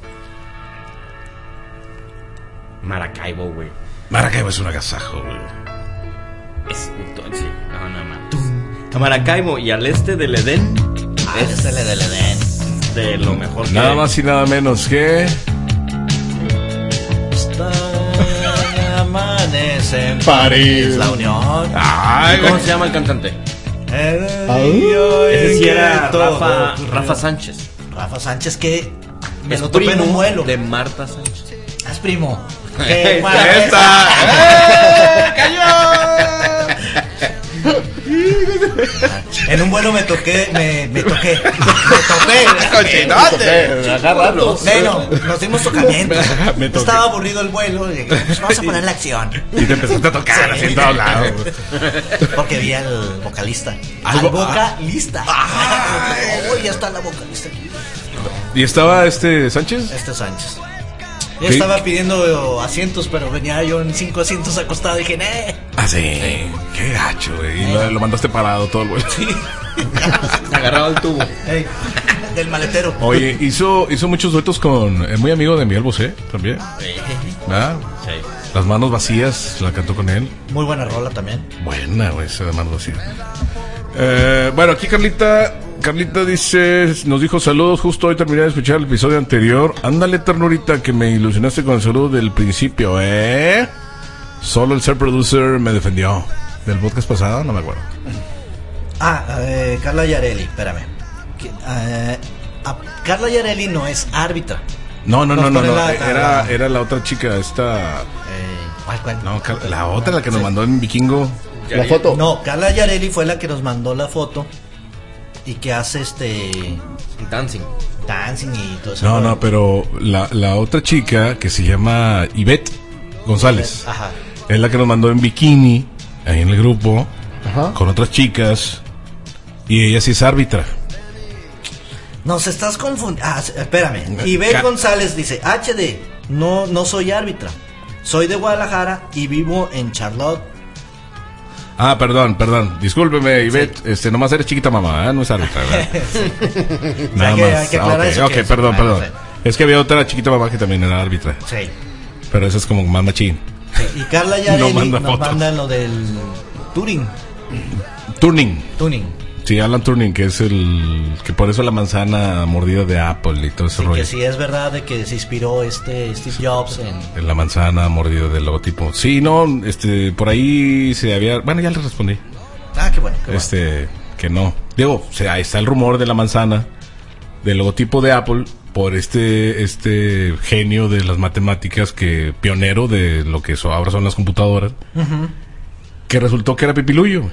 Maracaibo, güey. Maracaibo es un agasajo, güey. Es sí, no, no, no. A Maracaibo y al este del Edén Ah, es el del Edén. de lo mejor que Nada más y nada menos que... Amanece en París. la unión. Ay, ¿Cómo güey. se llama el cantante? Ese Ese sí era Rafa, Rafa Sánchez. Rafa Sánchez, que me Es lo topé en un primo vuelo. de Marta Sánchez. Es primo. ¡Esta! Qué guay. ¡Esta! ¡Eh! ¡Cayó! En un vuelo me toqué, me, me toqué, me toqué. Agarrarlos. Bueno, nos dimos tocamientos. Me toqué. Estaba aburrido el vuelo. Y dije, pues vamos a poner la acción. Y te empezaste a tocar así en todos lados. Porque vi al vocalista. Al Algo- vocalista. Oh, ya está la vocalista aquí. ¿Y estaba este Sánchez? Este Sánchez. Yo ¿Qué? estaba pidiendo asientos, pero venía yo en cinco asientos acostado. Dije, ¡eh! Ah, sí. Qué gacho, güey. Y lo, lo mandaste parado todo el vuelo. Sí. Agarrado el tubo. Ey, del maletero. Oye, hizo, hizo muchos duetos con el muy amigo de Miguel Bosé también. ¿Verdad? Sí. Las manos vacías, la cantó con él. Muy buena rola también. Buena, güey, esa de manos vacías. Eh, bueno, aquí Carlita, Carlita dice, nos dijo saludos, justo hoy terminé de escuchar el episodio anterior. Ándale, ternurita, que me ilusionaste con el saludo del principio, ¿eh? Solo el ser producer me defendió. ¿Del podcast pasado? No me acuerdo. Ah, eh, Carla Yareli, espérame. Que, eh, a- Carla Yareli no es árbitra. No, no, no, Nos no, pone no. la- Era, la- era la otra chica, esta... Eh, ¿Cuál, cuál? No, Car- la otra, la que nos Sí. mandó en Vikingo. La foto. No, Carla Yareli fue la que nos mandó la foto y que hace este Dancing. dancing y todo eso. No, no, pero la, la otra chica que se llama Ivette González. Ajá. Es la que nos mandó en bikini, ahí en el grupo, Ajá. con otras chicas. Y ella sí es árbitra. Nos estás confundiendo. Ah, sí, espérame. Y B. Ca- González dice, H D, no, no soy árbitra. Soy de Guadalajara y vivo en Charlotte. Ah, perdón, perdón. Discúlpeme, Ivette. Este, nomás eres chiquita mamá, ¿eh? No es árbitra, ¿verdad? Nada Hay que- más. hay que Ah, aclarar ok, eso, ok, que es- perdón, bueno, perdón. Es que había otra chiquita mamá que también era árbitra. Sí. Pero esa es como más machín. Sí, y Carla Yareli No manda nos fotos. manda lo del Turing. Turning. Tuning. Sí, Alan Turing, que es el... Que por eso la manzana mordida de Apple y todo ese Sí, rollo. que sí es verdad de que se inspiró este Steve Jobs en... En la manzana mordida del logotipo. Sí, no, este, por ahí se había... Bueno, ya le respondí. Ah, qué bueno. Qué bueno. Este, que no. Digo, o sea, ahí está el rumor de la manzana, del logotipo de Apple, por este, este genio de las matemáticas, que pionero de lo que so- ahora son las computadoras, que resultó que era Pipiluyo.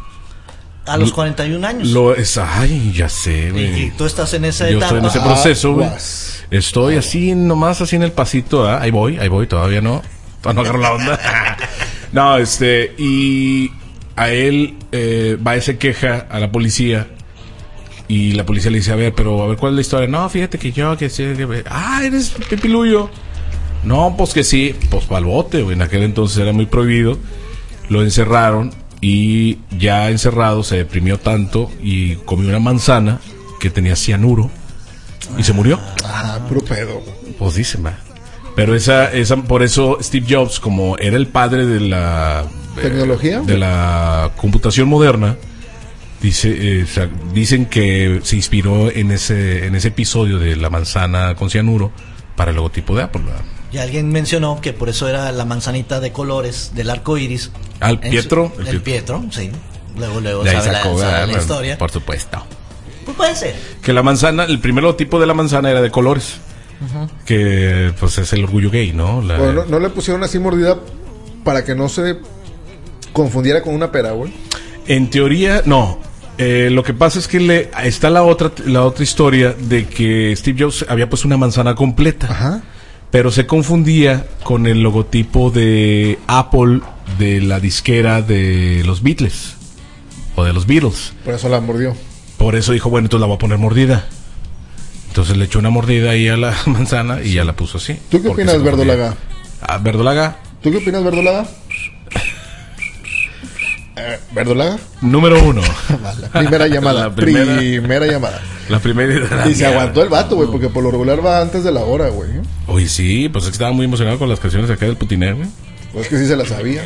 A los cuarenta y un años. Lo es, ay, ya sé, y, güey. y tú estás en esa Yo etapa. estoy en ese proceso, güey. Aguas. Estoy así, nomás así en el pasito, ¿ah? Ahí voy, ahí voy, todavía no. Todavía no agarro la onda. No, este, y a él eh, va y se queja a la policía. Y la policía le dice, a ver, pero a ver, ¿cuál es la historia? No, fíjate que yo, que sí, que... Ah, eres Pipiluyo. No, pues que sí, pues pa'l bote, güey. En aquel entonces era muy prohibido. Lo encerraron. Y ya encerrado se deprimió tanto y comió una manzana que tenía cianuro y se murió. Ah, puro pedo. Pues dicen, va. Pero esa, esa, por eso Steve Jobs, como era el padre de la eh, ¿Tecnología? de la computación moderna, dice, eh, o sea, dicen que se inspiró en ese, en ese episodio de la manzana con cianuro para el logotipo de Apple, ¿verdad? Y alguien mencionó que por eso era la manzanita de colores del arco iris. Ah, el En Pietro, su- el el, Pietro. Pietro, sí. Luego, luego De ahí sabe, la, sacó, sabe ¿verdad? la historia. Por supuesto. Pues puede ser. Que la manzana, el primer logotipo de la manzana era de colores. Que pues es el orgullo gay, ¿no? La- Bueno, no, no le pusieron así mordida para que no se confundiera con una pera, güey. En teoría, no. Eh, lo que pasa es que le, está la otra, la otra historia de que Steve Jobs había puesto una manzana completa. Ajá. Pero se confundía con el logotipo de Apple de la disquera de los Beatles. O de los Beatles. Por eso la mordió. Por eso dijo, bueno, entonces la voy a poner mordida. Entonces le echó una mordida ahí a la manzana y ya la puso así. ¿Tú qué Porque opinas, se confundía. Verdolaga? Ah, Verdolaga. ¿Tú qué opinas, Verdolaga? Eh, ¿Verdolaga? Número uno. La primera llamada. La primera. primera llamada. La primera. Y se aguantó el vato, güey, porque por lo regular va antes de la hora, güey. Oye, sí, pues es que estaba muy emocionado con las canciones acá del Putiner, güey. Pues que sí se la sabía.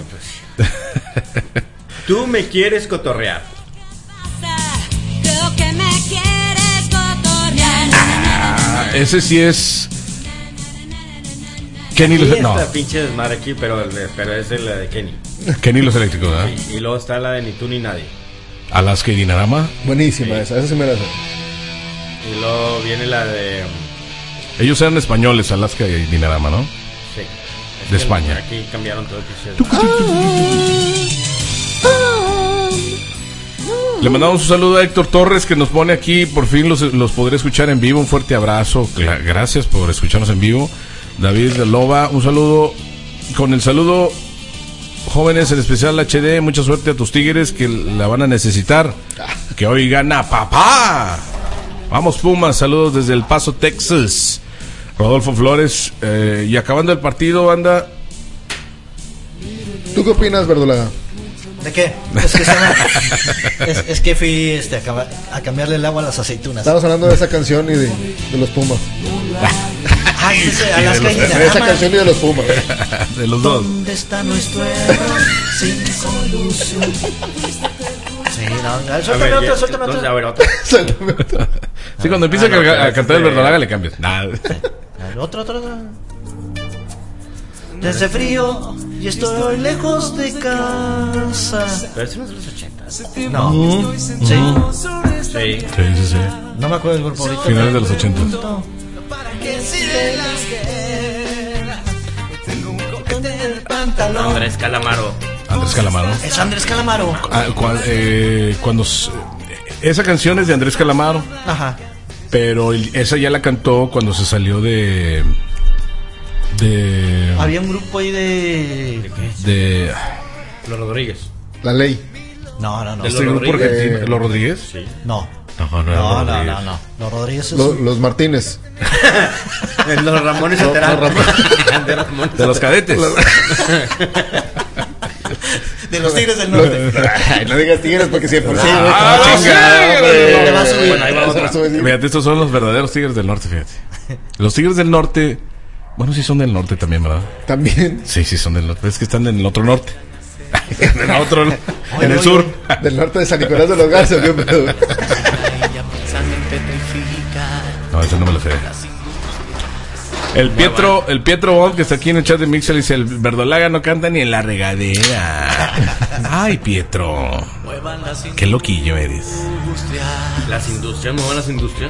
Tú me quieres cotorrear. Creo que me quieres cotorrear. Ah, ese sí es. Kenny Sí, los. No, esta pinche desmadre aquí, pero, pero es de la de Kenny. Kenny los eléctricos, ¿verdad? Y, y luego está la de Ni tú ni nadie. Alaska y Dinarama. Buenísima esa, esa sí me la sé. Y luego viene la de... Ellos eran españoles, Alaska y Dinarama, ¿no? Sí. Es De que España. Aquí cambiaron todo el pinche desmadre. Le mandamos un saludo a Héctor Torres, que nos pone aquí, por fin los, los podré escuchar en vivo. Un fuerte abrazo, Gra- gracias por escucharnos en vivo. David de Loba, un saludo. Con el saludo, jóvenes, en especial H D, mucha suerte a tus Tigres, que la van a necesitar. Que hoy gana papá. Vamos Pumas, saludos desde El Paso, Texas. Rodolfo Flores, eh, y acabando el partido, anda. ¿Tú qué opinas, Verdolaga? ¿De qué? Es que, estaba- es, es que fui este, a, cama- a cambiarle el agua a las aceitunas. Estamos hablando de esa canción y de, de los Pumas. Ah, ese, a Y las de los- gallinas. De esa canción y de los Pumas. De los dos. ¿Dónde está nuestro error sin solución? Sí, no, A suéltame ver, otra, ya, suéltame entonces, otra. a ver, otra. Sí, cuando empieza Ah, no, a, pero a ese cantar el fue- verdolaga le cambias. Nada. Otra, otra, otra. Desde frío y estoy lejos de casa. Pero ese no es de los ochentas. No. Sí. Sí. Sí, sí, sí. No me acuerdo del grupo ahorita. Finales de los ochentas. Andrés Calamaro. Andrés Calamaro. Es Andrés Calamaro. Ah, cual- eh, cuando s- esa canción es de Andrés Calamaro, Ajá. pero el- esa ya la cantó cuando se salió de de Había un grupo ahí de. de Los Rodríguez. La ley. No, no, no. De este Los grupo Rodríguez. argentino, los Rodríguez. Sí. No. No, no, No, era no, Rodríguez. no, no. Los Rodríguez es Lo- un- los Martínez. Los Ramones Los- Aterán. los De Ramones De los cadetes. de los Tigres del Norte. Ay, no digas tigres porque siempre sí, güey. Ah, Ah, chingada, hombre. no le va a subir. Bueno, ahí va Eso otra. no sube, sí. Fíjate, estos son los verdaderos Tigres del Norte, fíjate. Los Tigres del Norte, bueno, sí son del norte también, ¿verdad? También Sí, sí son del norte. Es que están en el otro norte. En el otro, en el oye, sur. del norte de San Nicolás de los Garza. ¿Qué pedo? No, eso no me lo sé. El Pietro, el Pietro Bond, que está aquí en el chat de Mixel, dice: el verdolaga no canta ni en la regadera. Ay, Pietro. Qué loquillo eres. Las industrias, no las industrias.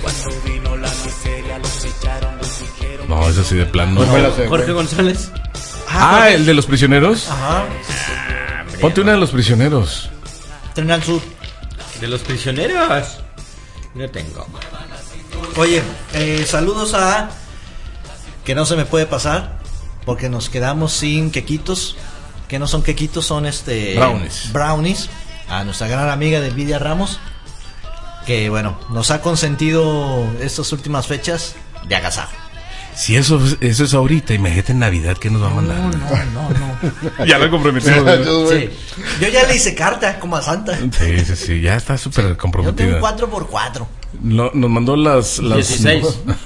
No, eso sí de plano. No me la sé, Jorge güey. González. Ah, el de los prisioneros. Ajá. Ponte una de los prisioneros. Tren al sur. De los prisioneros. No tengo. Oye, eh, saludos a. Que no se me puede pasar. Porque nos quedamos sin quequitos. Que no son quequitos, son este. Brownies. Brownies. A nuestra gran amiga de Vidia Ramos. Que bueno, nos ha consentido estas últimas fechas de agasajo. Si eso, eso es ahorita, imagínate en Navidad que nos va a mandar. No, no, no. Ya lo comprometimos. Yo, güey. Sí. Yo ya le hice carta como a Santa. Sí, sí, sí, ya está súper Yo tengo un comprometida. cuatro por cuatro. No, nos mandó las... las dieciséis.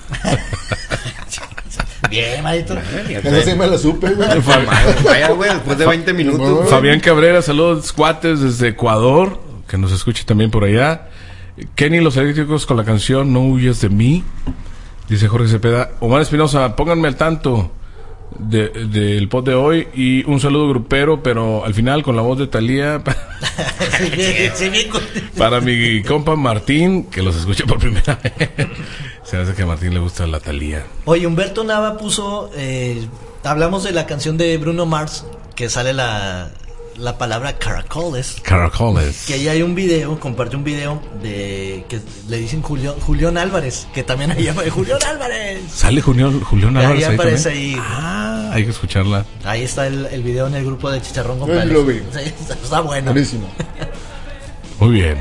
Bien, marito. Esa sí me la supe, güey. Vaya, güey, después de veinte minutos. güey. Fabián Cabrera, saludos cuates desde Ecuador, que nos escuche también por allá. Kenny Los Eléctricos con la canción No huyas de mí, dice Jorge Cepeda. Omar Espinosa, pónganme al tanto del de, del pod de hoy y un saludo grupero, pero al final con la voz de Thalía Sí, bien, sí, bien contento. para mi compa Martín, que los escucha por primera vez. Se hace que a Martín le gusta la Thalía. Oye, Humberto Nava puso, eh, hablamos de la canción de Bruno Mars, que sale la, la palabra caracoles, Caracoles. que ahí hay un video, compartió un video de que le dicen Julio, Julián Álvarez, que también ahí llama Julián Álvarez. ¿Sale Julián, Julián Ahí Álvarez ahí aparece también? ahí. Ah, hay que escucharla. Ahí está el, el video en el grupo de Chicharrón con Yo Pelos. lo vi. Sí, está, está bueno. Buenísimo. Muy bien.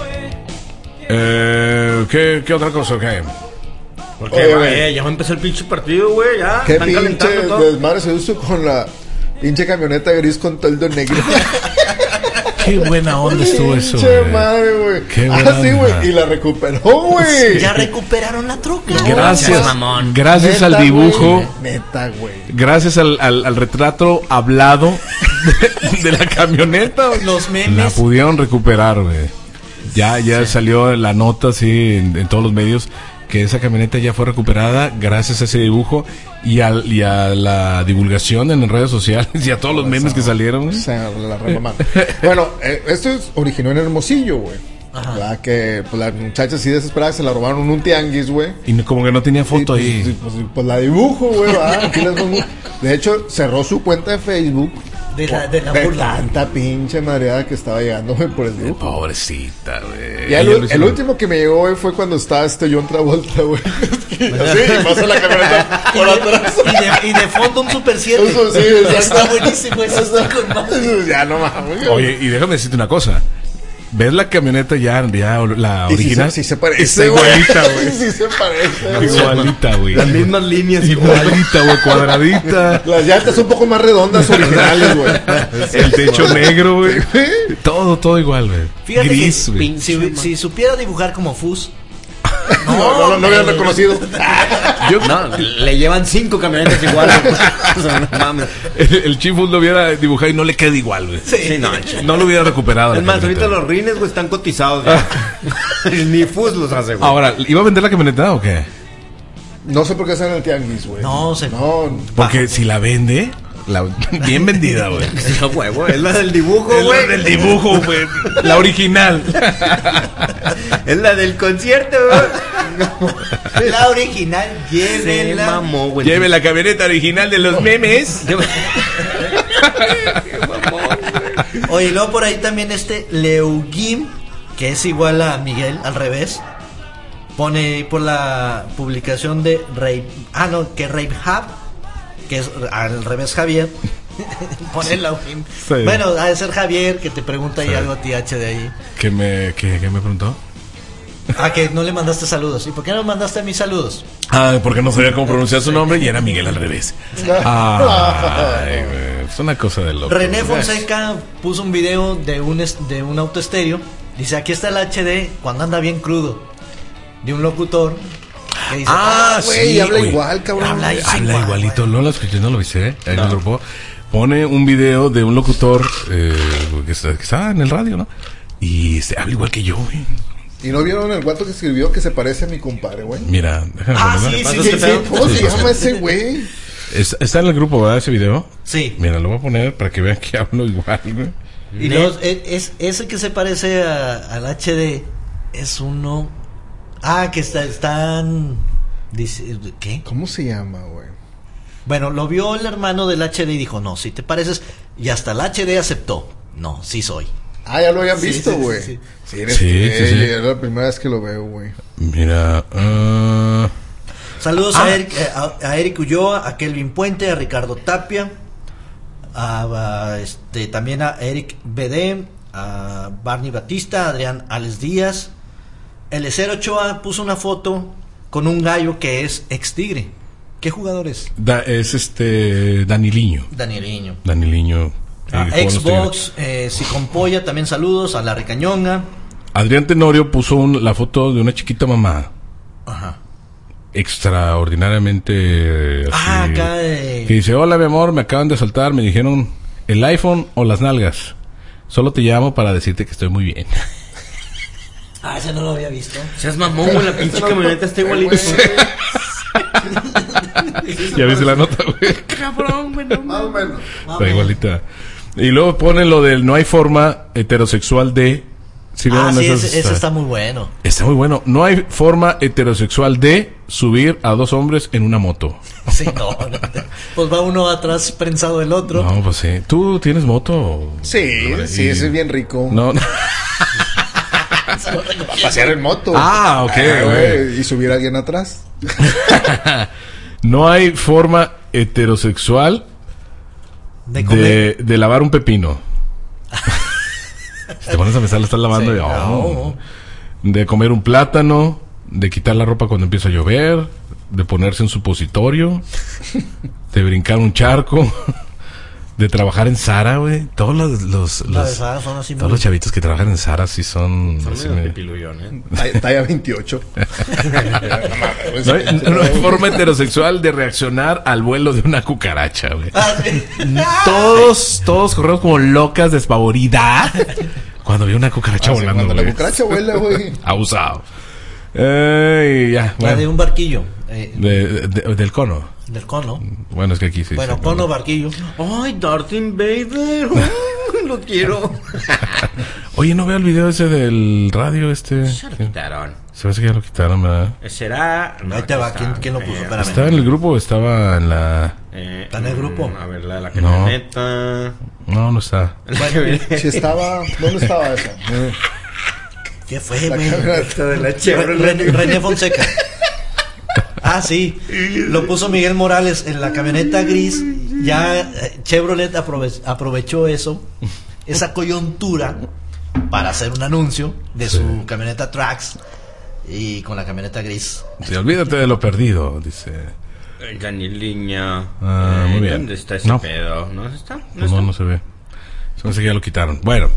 Eh, ¿qué, ¿Qué otra cosa? ¿Qué? Porque, Oye, güey, güey. ya va a empezar el pinche partido, güey. Ya. Qué Están pinche calentando todo. desmadre se hizo con la pinche camioneta gris con toldo negro. Qué buena onda estuvo eso. Pinche güey. madre, güey. Qué Ah, buena sí, onda. güey. Y la recuperó, güey. Ya recuperaron la troca. Gracias, mamón. gracias Neta, al dibujo, güey. Neta, güey. gracias al, al, al retrato hablado de, de la camioneta. Los La memes. pudieron recuperar, güey. Ya, ya salió la nota así en, en todos los medios que esa camioneta ya fue recuperada gracias a ese dibujo y, al, y a la divulgación en las redes sociales y a todos los memes que salieron. O güey. sea, la remamaron. Bueno, eh, esto es, originó en Hermosillo, güey. ¿Verdad? Que pues, las muchachas así desesperadas se la robaron en un tianguis, güey. Y no- como que no tenía foto Y, pues, ahí. sí, pues, pues la dibujo, güey. ¿verdad? Aquí les pongo- De hecho, cerró su cuenta de Facebook De la, de la De burla. tanta pinche mareada que estaba llegando, güey, por el dibujo. Pobrecita, güey. Y el, Ella lo hizo el mal. último que me llegó, güey, fue cuando estaba este John Travolta, güey. Así, y pasó la camioneta Y por de, atrás. y, de, y de fondo un Super siete. Eso sí, exacto. Está buenísimo, eso está con madre. Eso ya no mames. Oye, y déjame decirte una cosa. ¿Ves la camioneta ya, ya la Y sí original? se- sí se parece, Está güey. igualita, güey. Sí se parece, güey. Igualita, güey. Las mismas líneas. Igualita, güey, cuadradita. Las llantas un poco más redondas originales, güey. El techo negro, güey. Todo, todo igual, güey. Fíjate Gris, que güey. si, si supiera dibujar como Fus, No, no, no, no habían reconocido. Yo, No, le llevan cinco camionetas iguales. O sea, no mames. el, el Chifu lo hubiera dibujado y no le queda igual, güey. Sí, no, ch- No lo hubiera recuperado. Es la más, camioneta. ahorita los rines, güey, están cotizados. güey. Ni Fus los hace, güey. Ahora, ¿iba a vender la camioneta o qué? No sé por qué están en el tianguis, güey. No, se- No, Porque si la vende, la, bien vendida, güey. No, huevo, es la del dibujo, Es la güey. del dibujo, güey. La original. Es la del concierto, güey. la original, Se llévenla. mamó, güey. Lleve la camioneta original de los memes. Oye, y luego por ahí también este Leugim, que es igual a Miguel, al revés. Pone por la publicación de Rey. Ah, no, que Rey Hub, que es al revés Javier. Pone Leugim. Sí. Bueno, ha de ser Javier que te pregunta ahí Sí. algo a ti, H, de ahí. ¿Qué me, qué, qué me preguntó? Ah, que no le mandaste saludos. ¿Y por qué no mandaste mis saludos? Ah, porque no sabía cómo pronunciar su nombre y era Miguel al revés. Ay, güey. Es una cosa de loco. René Fonseca puso un video de un, es- de un auto estéreo. Dice, aquí está el H D cuando anda bien crudo. De un locutor. Que dice, Ah, güey, sí, habla güey. igual, cabrón. Habla Habla, igual, igualito. No lo escuché, no lo viste, ¿eh? Ahí en el grupo. Pone un video de un locutor eh, que, está, que está en el radio, ¿no? Y se habla igual que yo, güey. ¿Y no vieron el guato que escribió que se parece a mi compadre, güey? Mira, déjame Ah, ponerlo. sí, ¿Pasas sí, este sí, pedo? sí. ¿Cómo Sí, se sí, llama ese güey? Es- está en el grupo, ¿verdad? Ese video. Sí. Mira, lo voy a poner para que vean que hablo igual, güey. Y luego, es, es- ese que se parece a- al H D es uno. Ah, que está, están. Dice, ¿qué? ¿Cómo se llama, güey? Bueno, lo vio el hermano del H D y dijo, no, si te pareces. Y hasta el H D aceptó. No, sí soy. Ah, ya lo habían Sí, visto, sí, sí, güey. sí. Sí, eres Sí, güey, sí, sí. Es la primera vez que lo veo, güey. Mira, ah, Saludos Ah. a, Eric, eh, a, a Eric Ulloa, a Kelvin Puente, a Ricardo Tapia, a, a, este, también a Eric B D, a Barney Batista, a Adrián Alex Díaz. Elecer Ochoa puso una foto con un gallo que es ex Tigre. ¿Qué jugador es? da- es este Daniliño. Daniliño. Daniliño. A eh, jugó en los Xbox, eh, si con polla, también saludos. A la Recañonga. Adrián Tenorio puso un- la foto de una chiquita mamá. Ajá. Extraordinariamente eh, así, Ah, acá eh, que dice, hola mi amor, me acaban de asaltar, me dijeron el iPhone o las nalgas. Solo te llamo para decirte que estoy muy bien. Ah, ese no lo había visto. Seas mamón, güey, la pinche camioneta está igualita. Ya viste la nota, güey. Cabrón, güey, no Más o menos. Está igualita. Y luego ponen lo del no hay forma heterosexual de... ¿Sí Ah, vieron sí, esas? ese, ese está muy bueno. Está muy bueno. No hay forma heterosexual de subir a dos hombres en una moto. Sí, no, no, no. Pues va uno atrás prensado del otro. No, pues sí. ¿Tú tienes moto? Sí, sí, Y- ese es bien rico. No, no. A pasear en moto. Ah, ok, güey. Y subir a alguien atrás. No hay forma heterosexual De comer. de, de lavar un pepino. Si te pones a pensar, lo estás lavando Sí, y, oh. no. De comer un plátano, de quitar la ropa cuando empieza a llover, de ponerse un supositorio, de brincar un charco, de trabajar en Zara, güey. Todos los, los, La los- de Zara son así todos muy- los chavitos que trabajan en Zara sí son... Son así medio me- pipiluyón, ¿eh? Talla- Talla veintiocho. No hay, no hay forma heterosexual de reaccionar al vuelo de una cucaracha, güey. Ah, sí. Todos, todos corremos como locas, despavoridas. Cuando vi una cucaracha Ah, sí, volando, cuando la güey. cucaracha vuela, güey. Abusado. Eh, ya, La bueno. de un barquillo. eh, De- de- del cono. del cono. Bueno, es que aquí sí. Bueno, sí, cono, no. barquillo. Ay, Darth Vader. Uy, lo quiero. Oye, no veo el video ese del radio este. Se lo quitaron. Se me hace que ya lo quitaron, ¿verdad? Será. no, Ahí te aquí va. está. ¿Quién, quién lo puso? Eh, Espérame. ¿Estaba en el grupo o estaba en la...? eh, ¿Está en el grupo? mm, A ver, la de la No. camioneta. No, no está. Si estaba... ¿Dónde estaba eso? ¿Qué fue, La güey? camioneta de la Re- Chevrolet. René, René Fonseca. Ah, sí. Lo puso Miguel Morales en la camioneta gris. Ya eh, Chevrolet aprove- aprovechó eso, esa coyuntura, para hacer un anuncio de Sí. su camioneta Trax y con la camioneta gris. Sí, olvídate de lo perdido, dice. Caniliña. Ah, muy bien. ¿Dónde está ese No. pedo? ¿No está? ¿No, No, está? no se ve. Se me hace que ya lo quitaron. Bueno.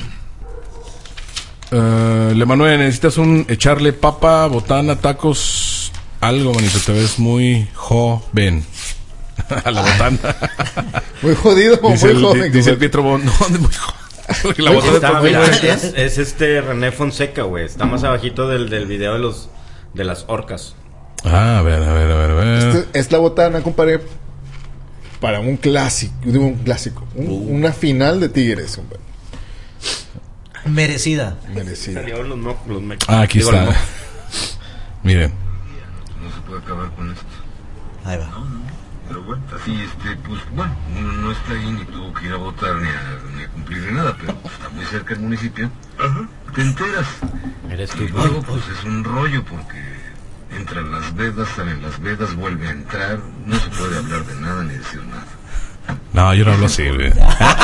Uh, Le Manuel, necesitas un echarle papa, botana, tacos, algo, manito. Te ves muy joven. A la botana. Muy jodido, dice, muy el, joven. dice el Pietro Bon. No, de muy joven. La Muy botana Está, está muy mira, buena. es, es este René Fonseca, güey. Está más abajito del, del video de los de las orcas. Ah, a ver, a ver, a ver, a ver. Este- es la botana, compadre, para un clásico, digo un clásico, un- una final de Tigres, compadre. Merecida. Merecida. Salieron los mo- los me- Ah, aquí digo, está. los mo- Miren. No se puede acabar con esto. Ahí va. Pero bueno, así, este, pues bueno, uno no está ahí ni tuvo que ir a votar ni a, ni a cumplir ni nada, pero pues, está muy cerca el municipio. Ajá. Te enteras. Eres tú, Y güey. luego, pues es un rollo porque entran las vedas, salen las vedas, vuelve a entrar. No se puede hablar de nada ni decir nada. No, yo no hablo así, güey.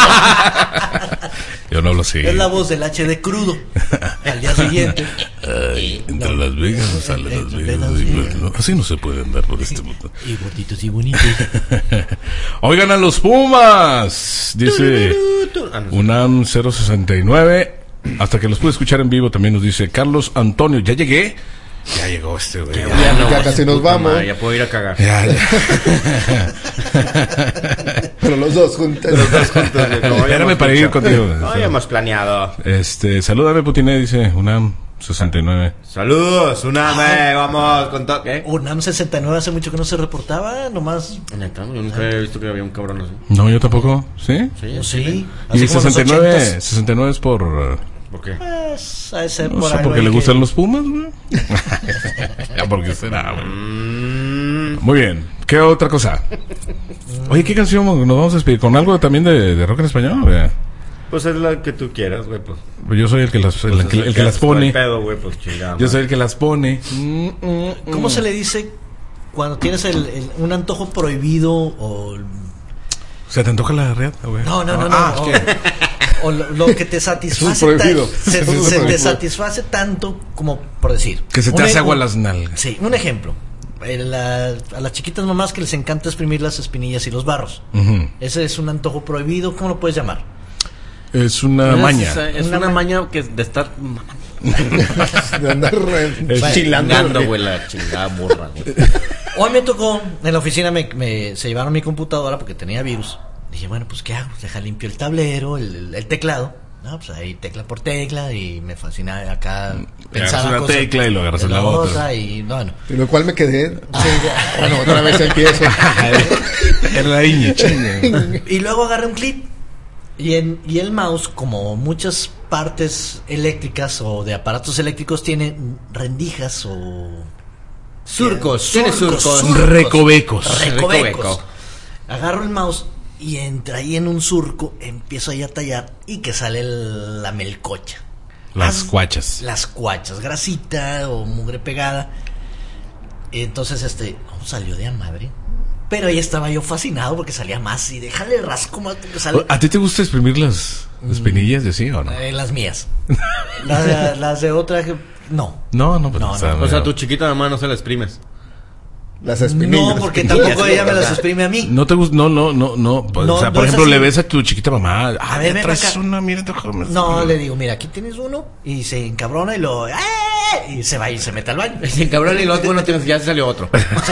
Yo no hablo así. Es la voz del H D crudo. Al día siguiente. Ay, entre Las Vegas no sale Las Entre Vegas. Las y- Vegas. no, así no se puede andar por este mundo. Y gorditos y bonitos. Oigan a los Pumas, dice Ah, no sé. UNAM cero sesenta y nueve. Hasta que los pude escuchar en vivo también nos dice Carlos Antonio. ¿Ya llegué? Ya llegó este güey. Ya, Ya, no, ya casi nos puta vamos. madre, ya puedo ir a cagar. ya, ya. Pero los dos juntos. Los dos juntos, güey, como Espérame habíamos para ir dicho. contigo. No habíamos planeado. Este, salúdame Putiné, dice UNAM sesenta y nueve. Saludos, Uname, vamos con todo. ¿Qué? UNAM sesenta y nueve hace mucho que no se reportaba, nomás. Neta, yo nunca he visto que había un cabrón así. No, yo tampoco. ¿Sí? Sí, Sí. sí. Así Y como en los sesenta y nueve, ochentas. sesenta y nueve es por... uh, ¿Por qué? Pues, a ese No por sé, algo porque ahí le que- gustan los Pumas, güey. Ya, porque será, güey. Mm, Muy bien. ¿Qué otra cosa? Oye, ¿qué canción nos vamos a despedir? ¿Con algo también de, de rock en español? güey? pues es la que tú quieras, güey, pues. Yo soy el que las, el, Pues que, es el que las haces todo el pone. pedo, güey, pues chingada. Yo soy el que las pone. ¿Cómo se le dice cuando tienes el, el- un antojo prohibido o... ¿Se te antoja la reata, güey? No, no, no, no. Ah, o, ¿qué? o lo, lo que te satisface Eso es prohibido. tan- se, Eso es se te prohibido. satisface tanto como por decir. Que se te Un hace e- agua un- las nalgas. Sí, un ejemplo. Eh, la- a las chiquitas mamás que les encanta exprimir las espinillas y los barros. Ujú. Ese es un antojo prohibido. ¿Cómo lo puedes llamar? Es una maña. Es, es Una una, ma- maña que de estar De andar Es chilando. chingando, güey, la chingada burra, güey. Hoy me tocó, en la oficina me, me- se llevaron mi computadora porque tenía virus. Dije, bueno, pues ¿qué hago? Deja limpio el tablero, el, el- el teclado. No, pues ahí tecla por tecla y me fascina acá Agarras una cosas tecla y lo agarras de en la otra. y no, no. Y lo cual me quedé. Bueno, otra vez empiezo. Era la iña, chinga. Y luego agarré un clip. Y, en, y el mouse, como muchas partes eléctricas o de aparatos eléctricos, tiene rendijas o... Surcos, tiene surcos. Recovecos. Recovecos. Recoveco. Agarro el mouse y entra ahí en un surco, empiezo ahí a tallar y que sale el- la melcocha. Las Haz- cuachas. Las cuachas, grasita o mugre pegada. Y entonces este, oh, salió de a madre. Pero ahí estaba yo fascinado porque salía más y déjale el rasco más porque sale ¿A ti te gusta exprimir las espinillas de sí o no? eh, las mías. Las, las de otra que- no. No, no, pues No, está no. O sea, medio- tu chiquita mamá no se la exprimes. Las espinillas. No, porque tampoco ella me las exprime a mí. No te gusta, no, no, no, no. Pues, No, o sea, no por es ejemplo, así. le ves a tu chiquita mamá. Ah, A ver, ya ven traes acá. una, mira, déjame- No, le digo, mira, aquí tienes uno y se encabrona y lo... ¡eh! Y se va y se mete al baño. Sin cabrón y luego tú no tienes, ya se salió otro. Sí.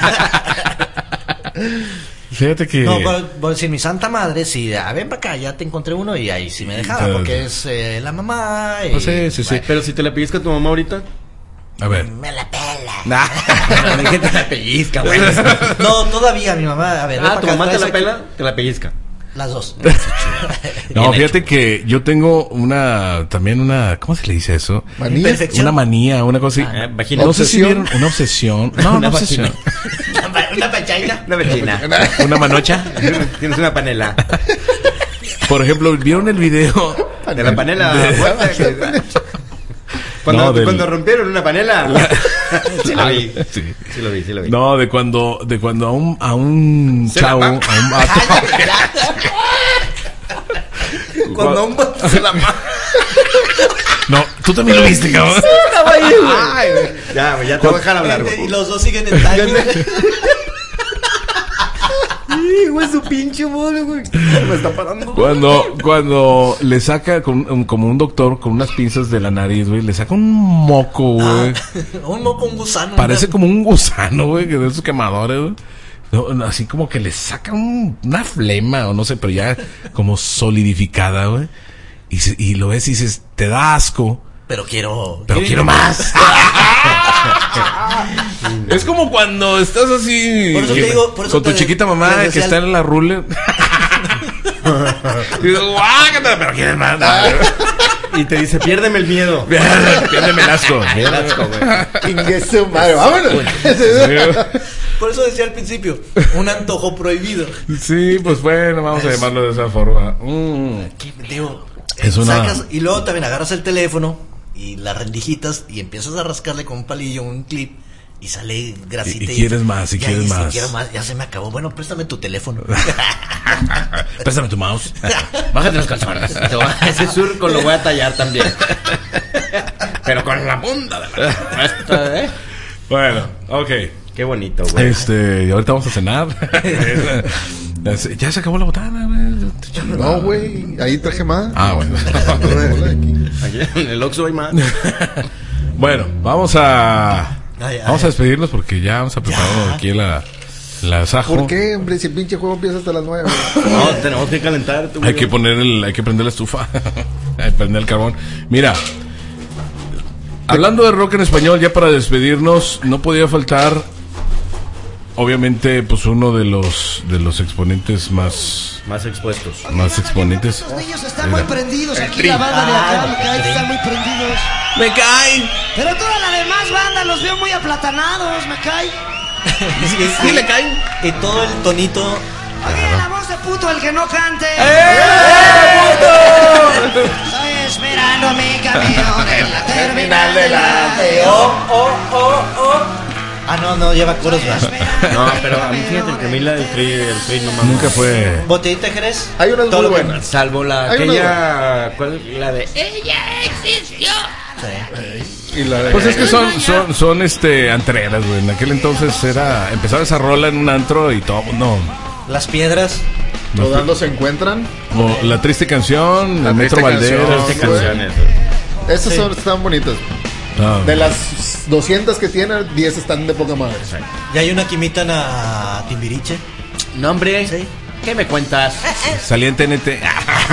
Fíjate que. No, voy, voy a decir, mi santa madre, sí, a ver para acá, ya te encontré uno y ahí sí me dejaba, porque es eh, la mamá y... Pues sí, sí, sí. Pero si te la pellizca tu mamá ahorita. A ver. Me la pela. Nah, dije te la pellizca, güey. No, todavía mi mamá, a ver, ven Ah, pa' tu acá, mamá te traes la aquí. pela, te la pellizca. Las dos. No, Bien fíjate que yo tengo una. También una. ¿Cómo se le dice eso? Manía. Imperfección. Una manía, una cosa así. Ah, vagina. No sé si ¿Obsesión? vieron. Una obsesión. No, una Una obsesión. Una pachaina. Una vecina. Una manocha. Tienes una panela. Por ejemplo, ¿vieron el video? De la panela. De- fuerte, que- Cuando, No, del- cuando rompieron una panela. Sí lo vi. Sí. Sí lo vi, sí lo vi. No, de cuando, de cuando a un, a un Se la chavo, a ma- un vato. Cuando un vato se la ma- No, tú también lo viste, cabrón. Ay, güey. Ya, güey, ya te voy a dejar hablar, Y güey. los dos siguen en time. Sí, güey, su pinche madre, güey. Me está parando. Cuando, cuando le saca con, un- como un doctor con unas pinzas de la nariz, güey, le saca un moco, güey. Un moco, un gusano. Parece una- como un gusano, güey, que de esos quemadores, güey. No, no, así como que le saca un- una flema, o no sé, pero ya como solidificada, güey. Y, se- y lo ves y dices, te da asco, Pero quiero. pero quiero más. Es como cuando estás así Por eso te que- digo, por eso con tu te- chiquita mamá te que decía está el- en la ruler. Y digo, guácatela, pero quieres más. Y te dice, piérdeme el miedo. Piérdeme el asco. El asco, güey. Ingue su madre, vámonos. Por eso decía al principio, un antojo prohibido. Sí, pues bueno, vamos a llamarlo de esa forma. Mm. ¿Qué? Digo, Es una- sacas y luego también agarras el teléfono y las rendijitas y empiezas a rascarle con un palillo, un clip y sale grasita. Y- y quieres más, y ya quieres dices, más. Quiero más, ya se me acabó. Bueno, préstame tu teléfono. Préstame tu mouse. Bájate los calzones. Te voy a- Ese surco lo voy a tallar también. Pero con la punta de la... Esta, ¿eh? Bueno, ok. Qué bonito, güey. Este, y ahorita vamos a cenar. Ya se acabó la botana, güey. No, güey, ahí traje más. Ah, bueno. Aquí en el Oxxo hay más. Bueno, vamos a Ay, ay. vamos a despedirnos porque ya vamos a preparar Ya. aquí la la sajo. ¿Por qué, hombre? Si el pinche juego empieza hasta las nueve. No, tenemos que calentar. tú, Hay güey. que poner el, hay que prender la estufa, hay que prender el carbón. Mira, hablando de rock en español, ya para despedirnos, no podía faltar, obviamente, pues uno de los de los exponentes más Más expuestos. más exponentes. Los niños están Mira. muy prendidos aquí, la banda de acá, me cae, están muy prendidos. Me cae. Pero toda la demás banda los veo muy aplatanados, me cae. Sí, le caen. Y todo el tonito. Oye, la voz de puto, el que no cante. Estoy esperando mi camión en la terminal de la Oh, oh, oh, oh. Ah, no, no, lleva coros más. No, pero a mí fíjate que a mí la del Free, el Free no mames. Nunca fue. ¿Botellita de Jerez? Hay unas muy Todo bien. buenas. Salvo la Hay una aquella... ¿Cuál? La de... Y la de- Pues es que son son son este antreras, güey. En aquel entonces era empezaba esa rola en un antro y todo, no. Las piedras. Rodando se encuentran. O la triste canción, La el Metro triste Valderas. canción, Este güey. canciones. Esas son, están bonitas. Ah, De las doscientas que tiene, diez están de poca madre. Ya hay una que imitan a Timbiriche. No, hombre. Sí. ¿Qué me cuentas? salía en T N T.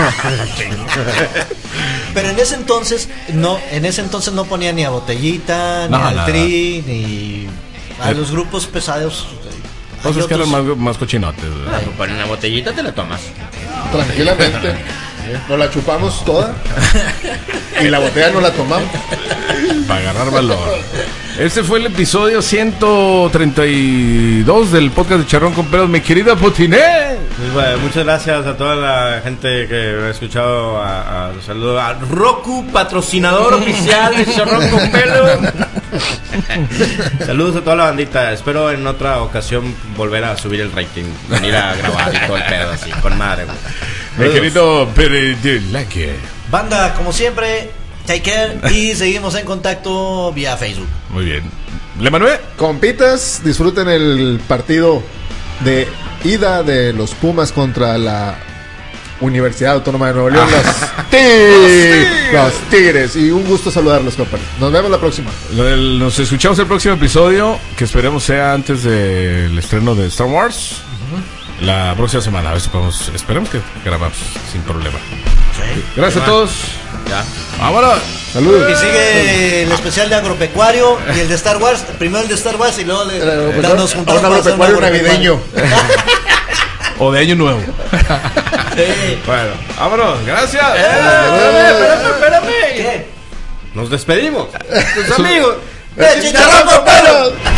Pero en ese entonces, no, en ese entonces no ponía ni a Botellita, No, ni al nada. Tri, ni a Eh. los grupos pesados. Pues Hay es que eran otros- más, más cochinotes, güey. Cuando ponen una botellita te la tomas. Tranquilamente. Nos la chupamos toda. Y la botella no la tomamos. Para agarrar valor. Este fue el episodio ciento treinta y dos del podcast de Charrón con Pelos, mi querida Potiné. Pues, bueno, muchas gracias a toda la gente que ha escuchado. A, a, saludo a Roku, patrocinador oficial de Chorrón con Pelo. Saludos a toda la bandita. Espero en otra ocasión volver a subir el rating, venir a grabar y todo el pedo así, con madre, güey. Mi querido Peredulaque. Banda, como siempre, take care y seguimos en contacto vía Facebook. Muy bien. ¿Le Manuel? Compitas, disfruten el partido de ida de los Pumas contra la Universidad Autónoma de Nuevo León. Los, tigres. los Tigres. Y un gusto saludarlos, compañeros. Nos vemos la próxima. El- Nos escuchamos el próximo episodio, que esperemos sea antes del estreno de Star Wars. La próxima semana, a ver si podemos. Esperemos que grabamos sin problema. Gracias a todos. Ya. ¡Vámonos! Saludos. Y sigue el especial de agropecuario y el de Star Wars. Primero el de Star Wars y luego le, Eh, nos a un juntamos para hacer un agropecuario navideño. O de Año Nuevo. Sí. Bueno, vámonos. Gracias. Espérame, espérame. ¿Qué? Nos despedimos. Tus amigos. ¡Eh, chicharrón con pelos!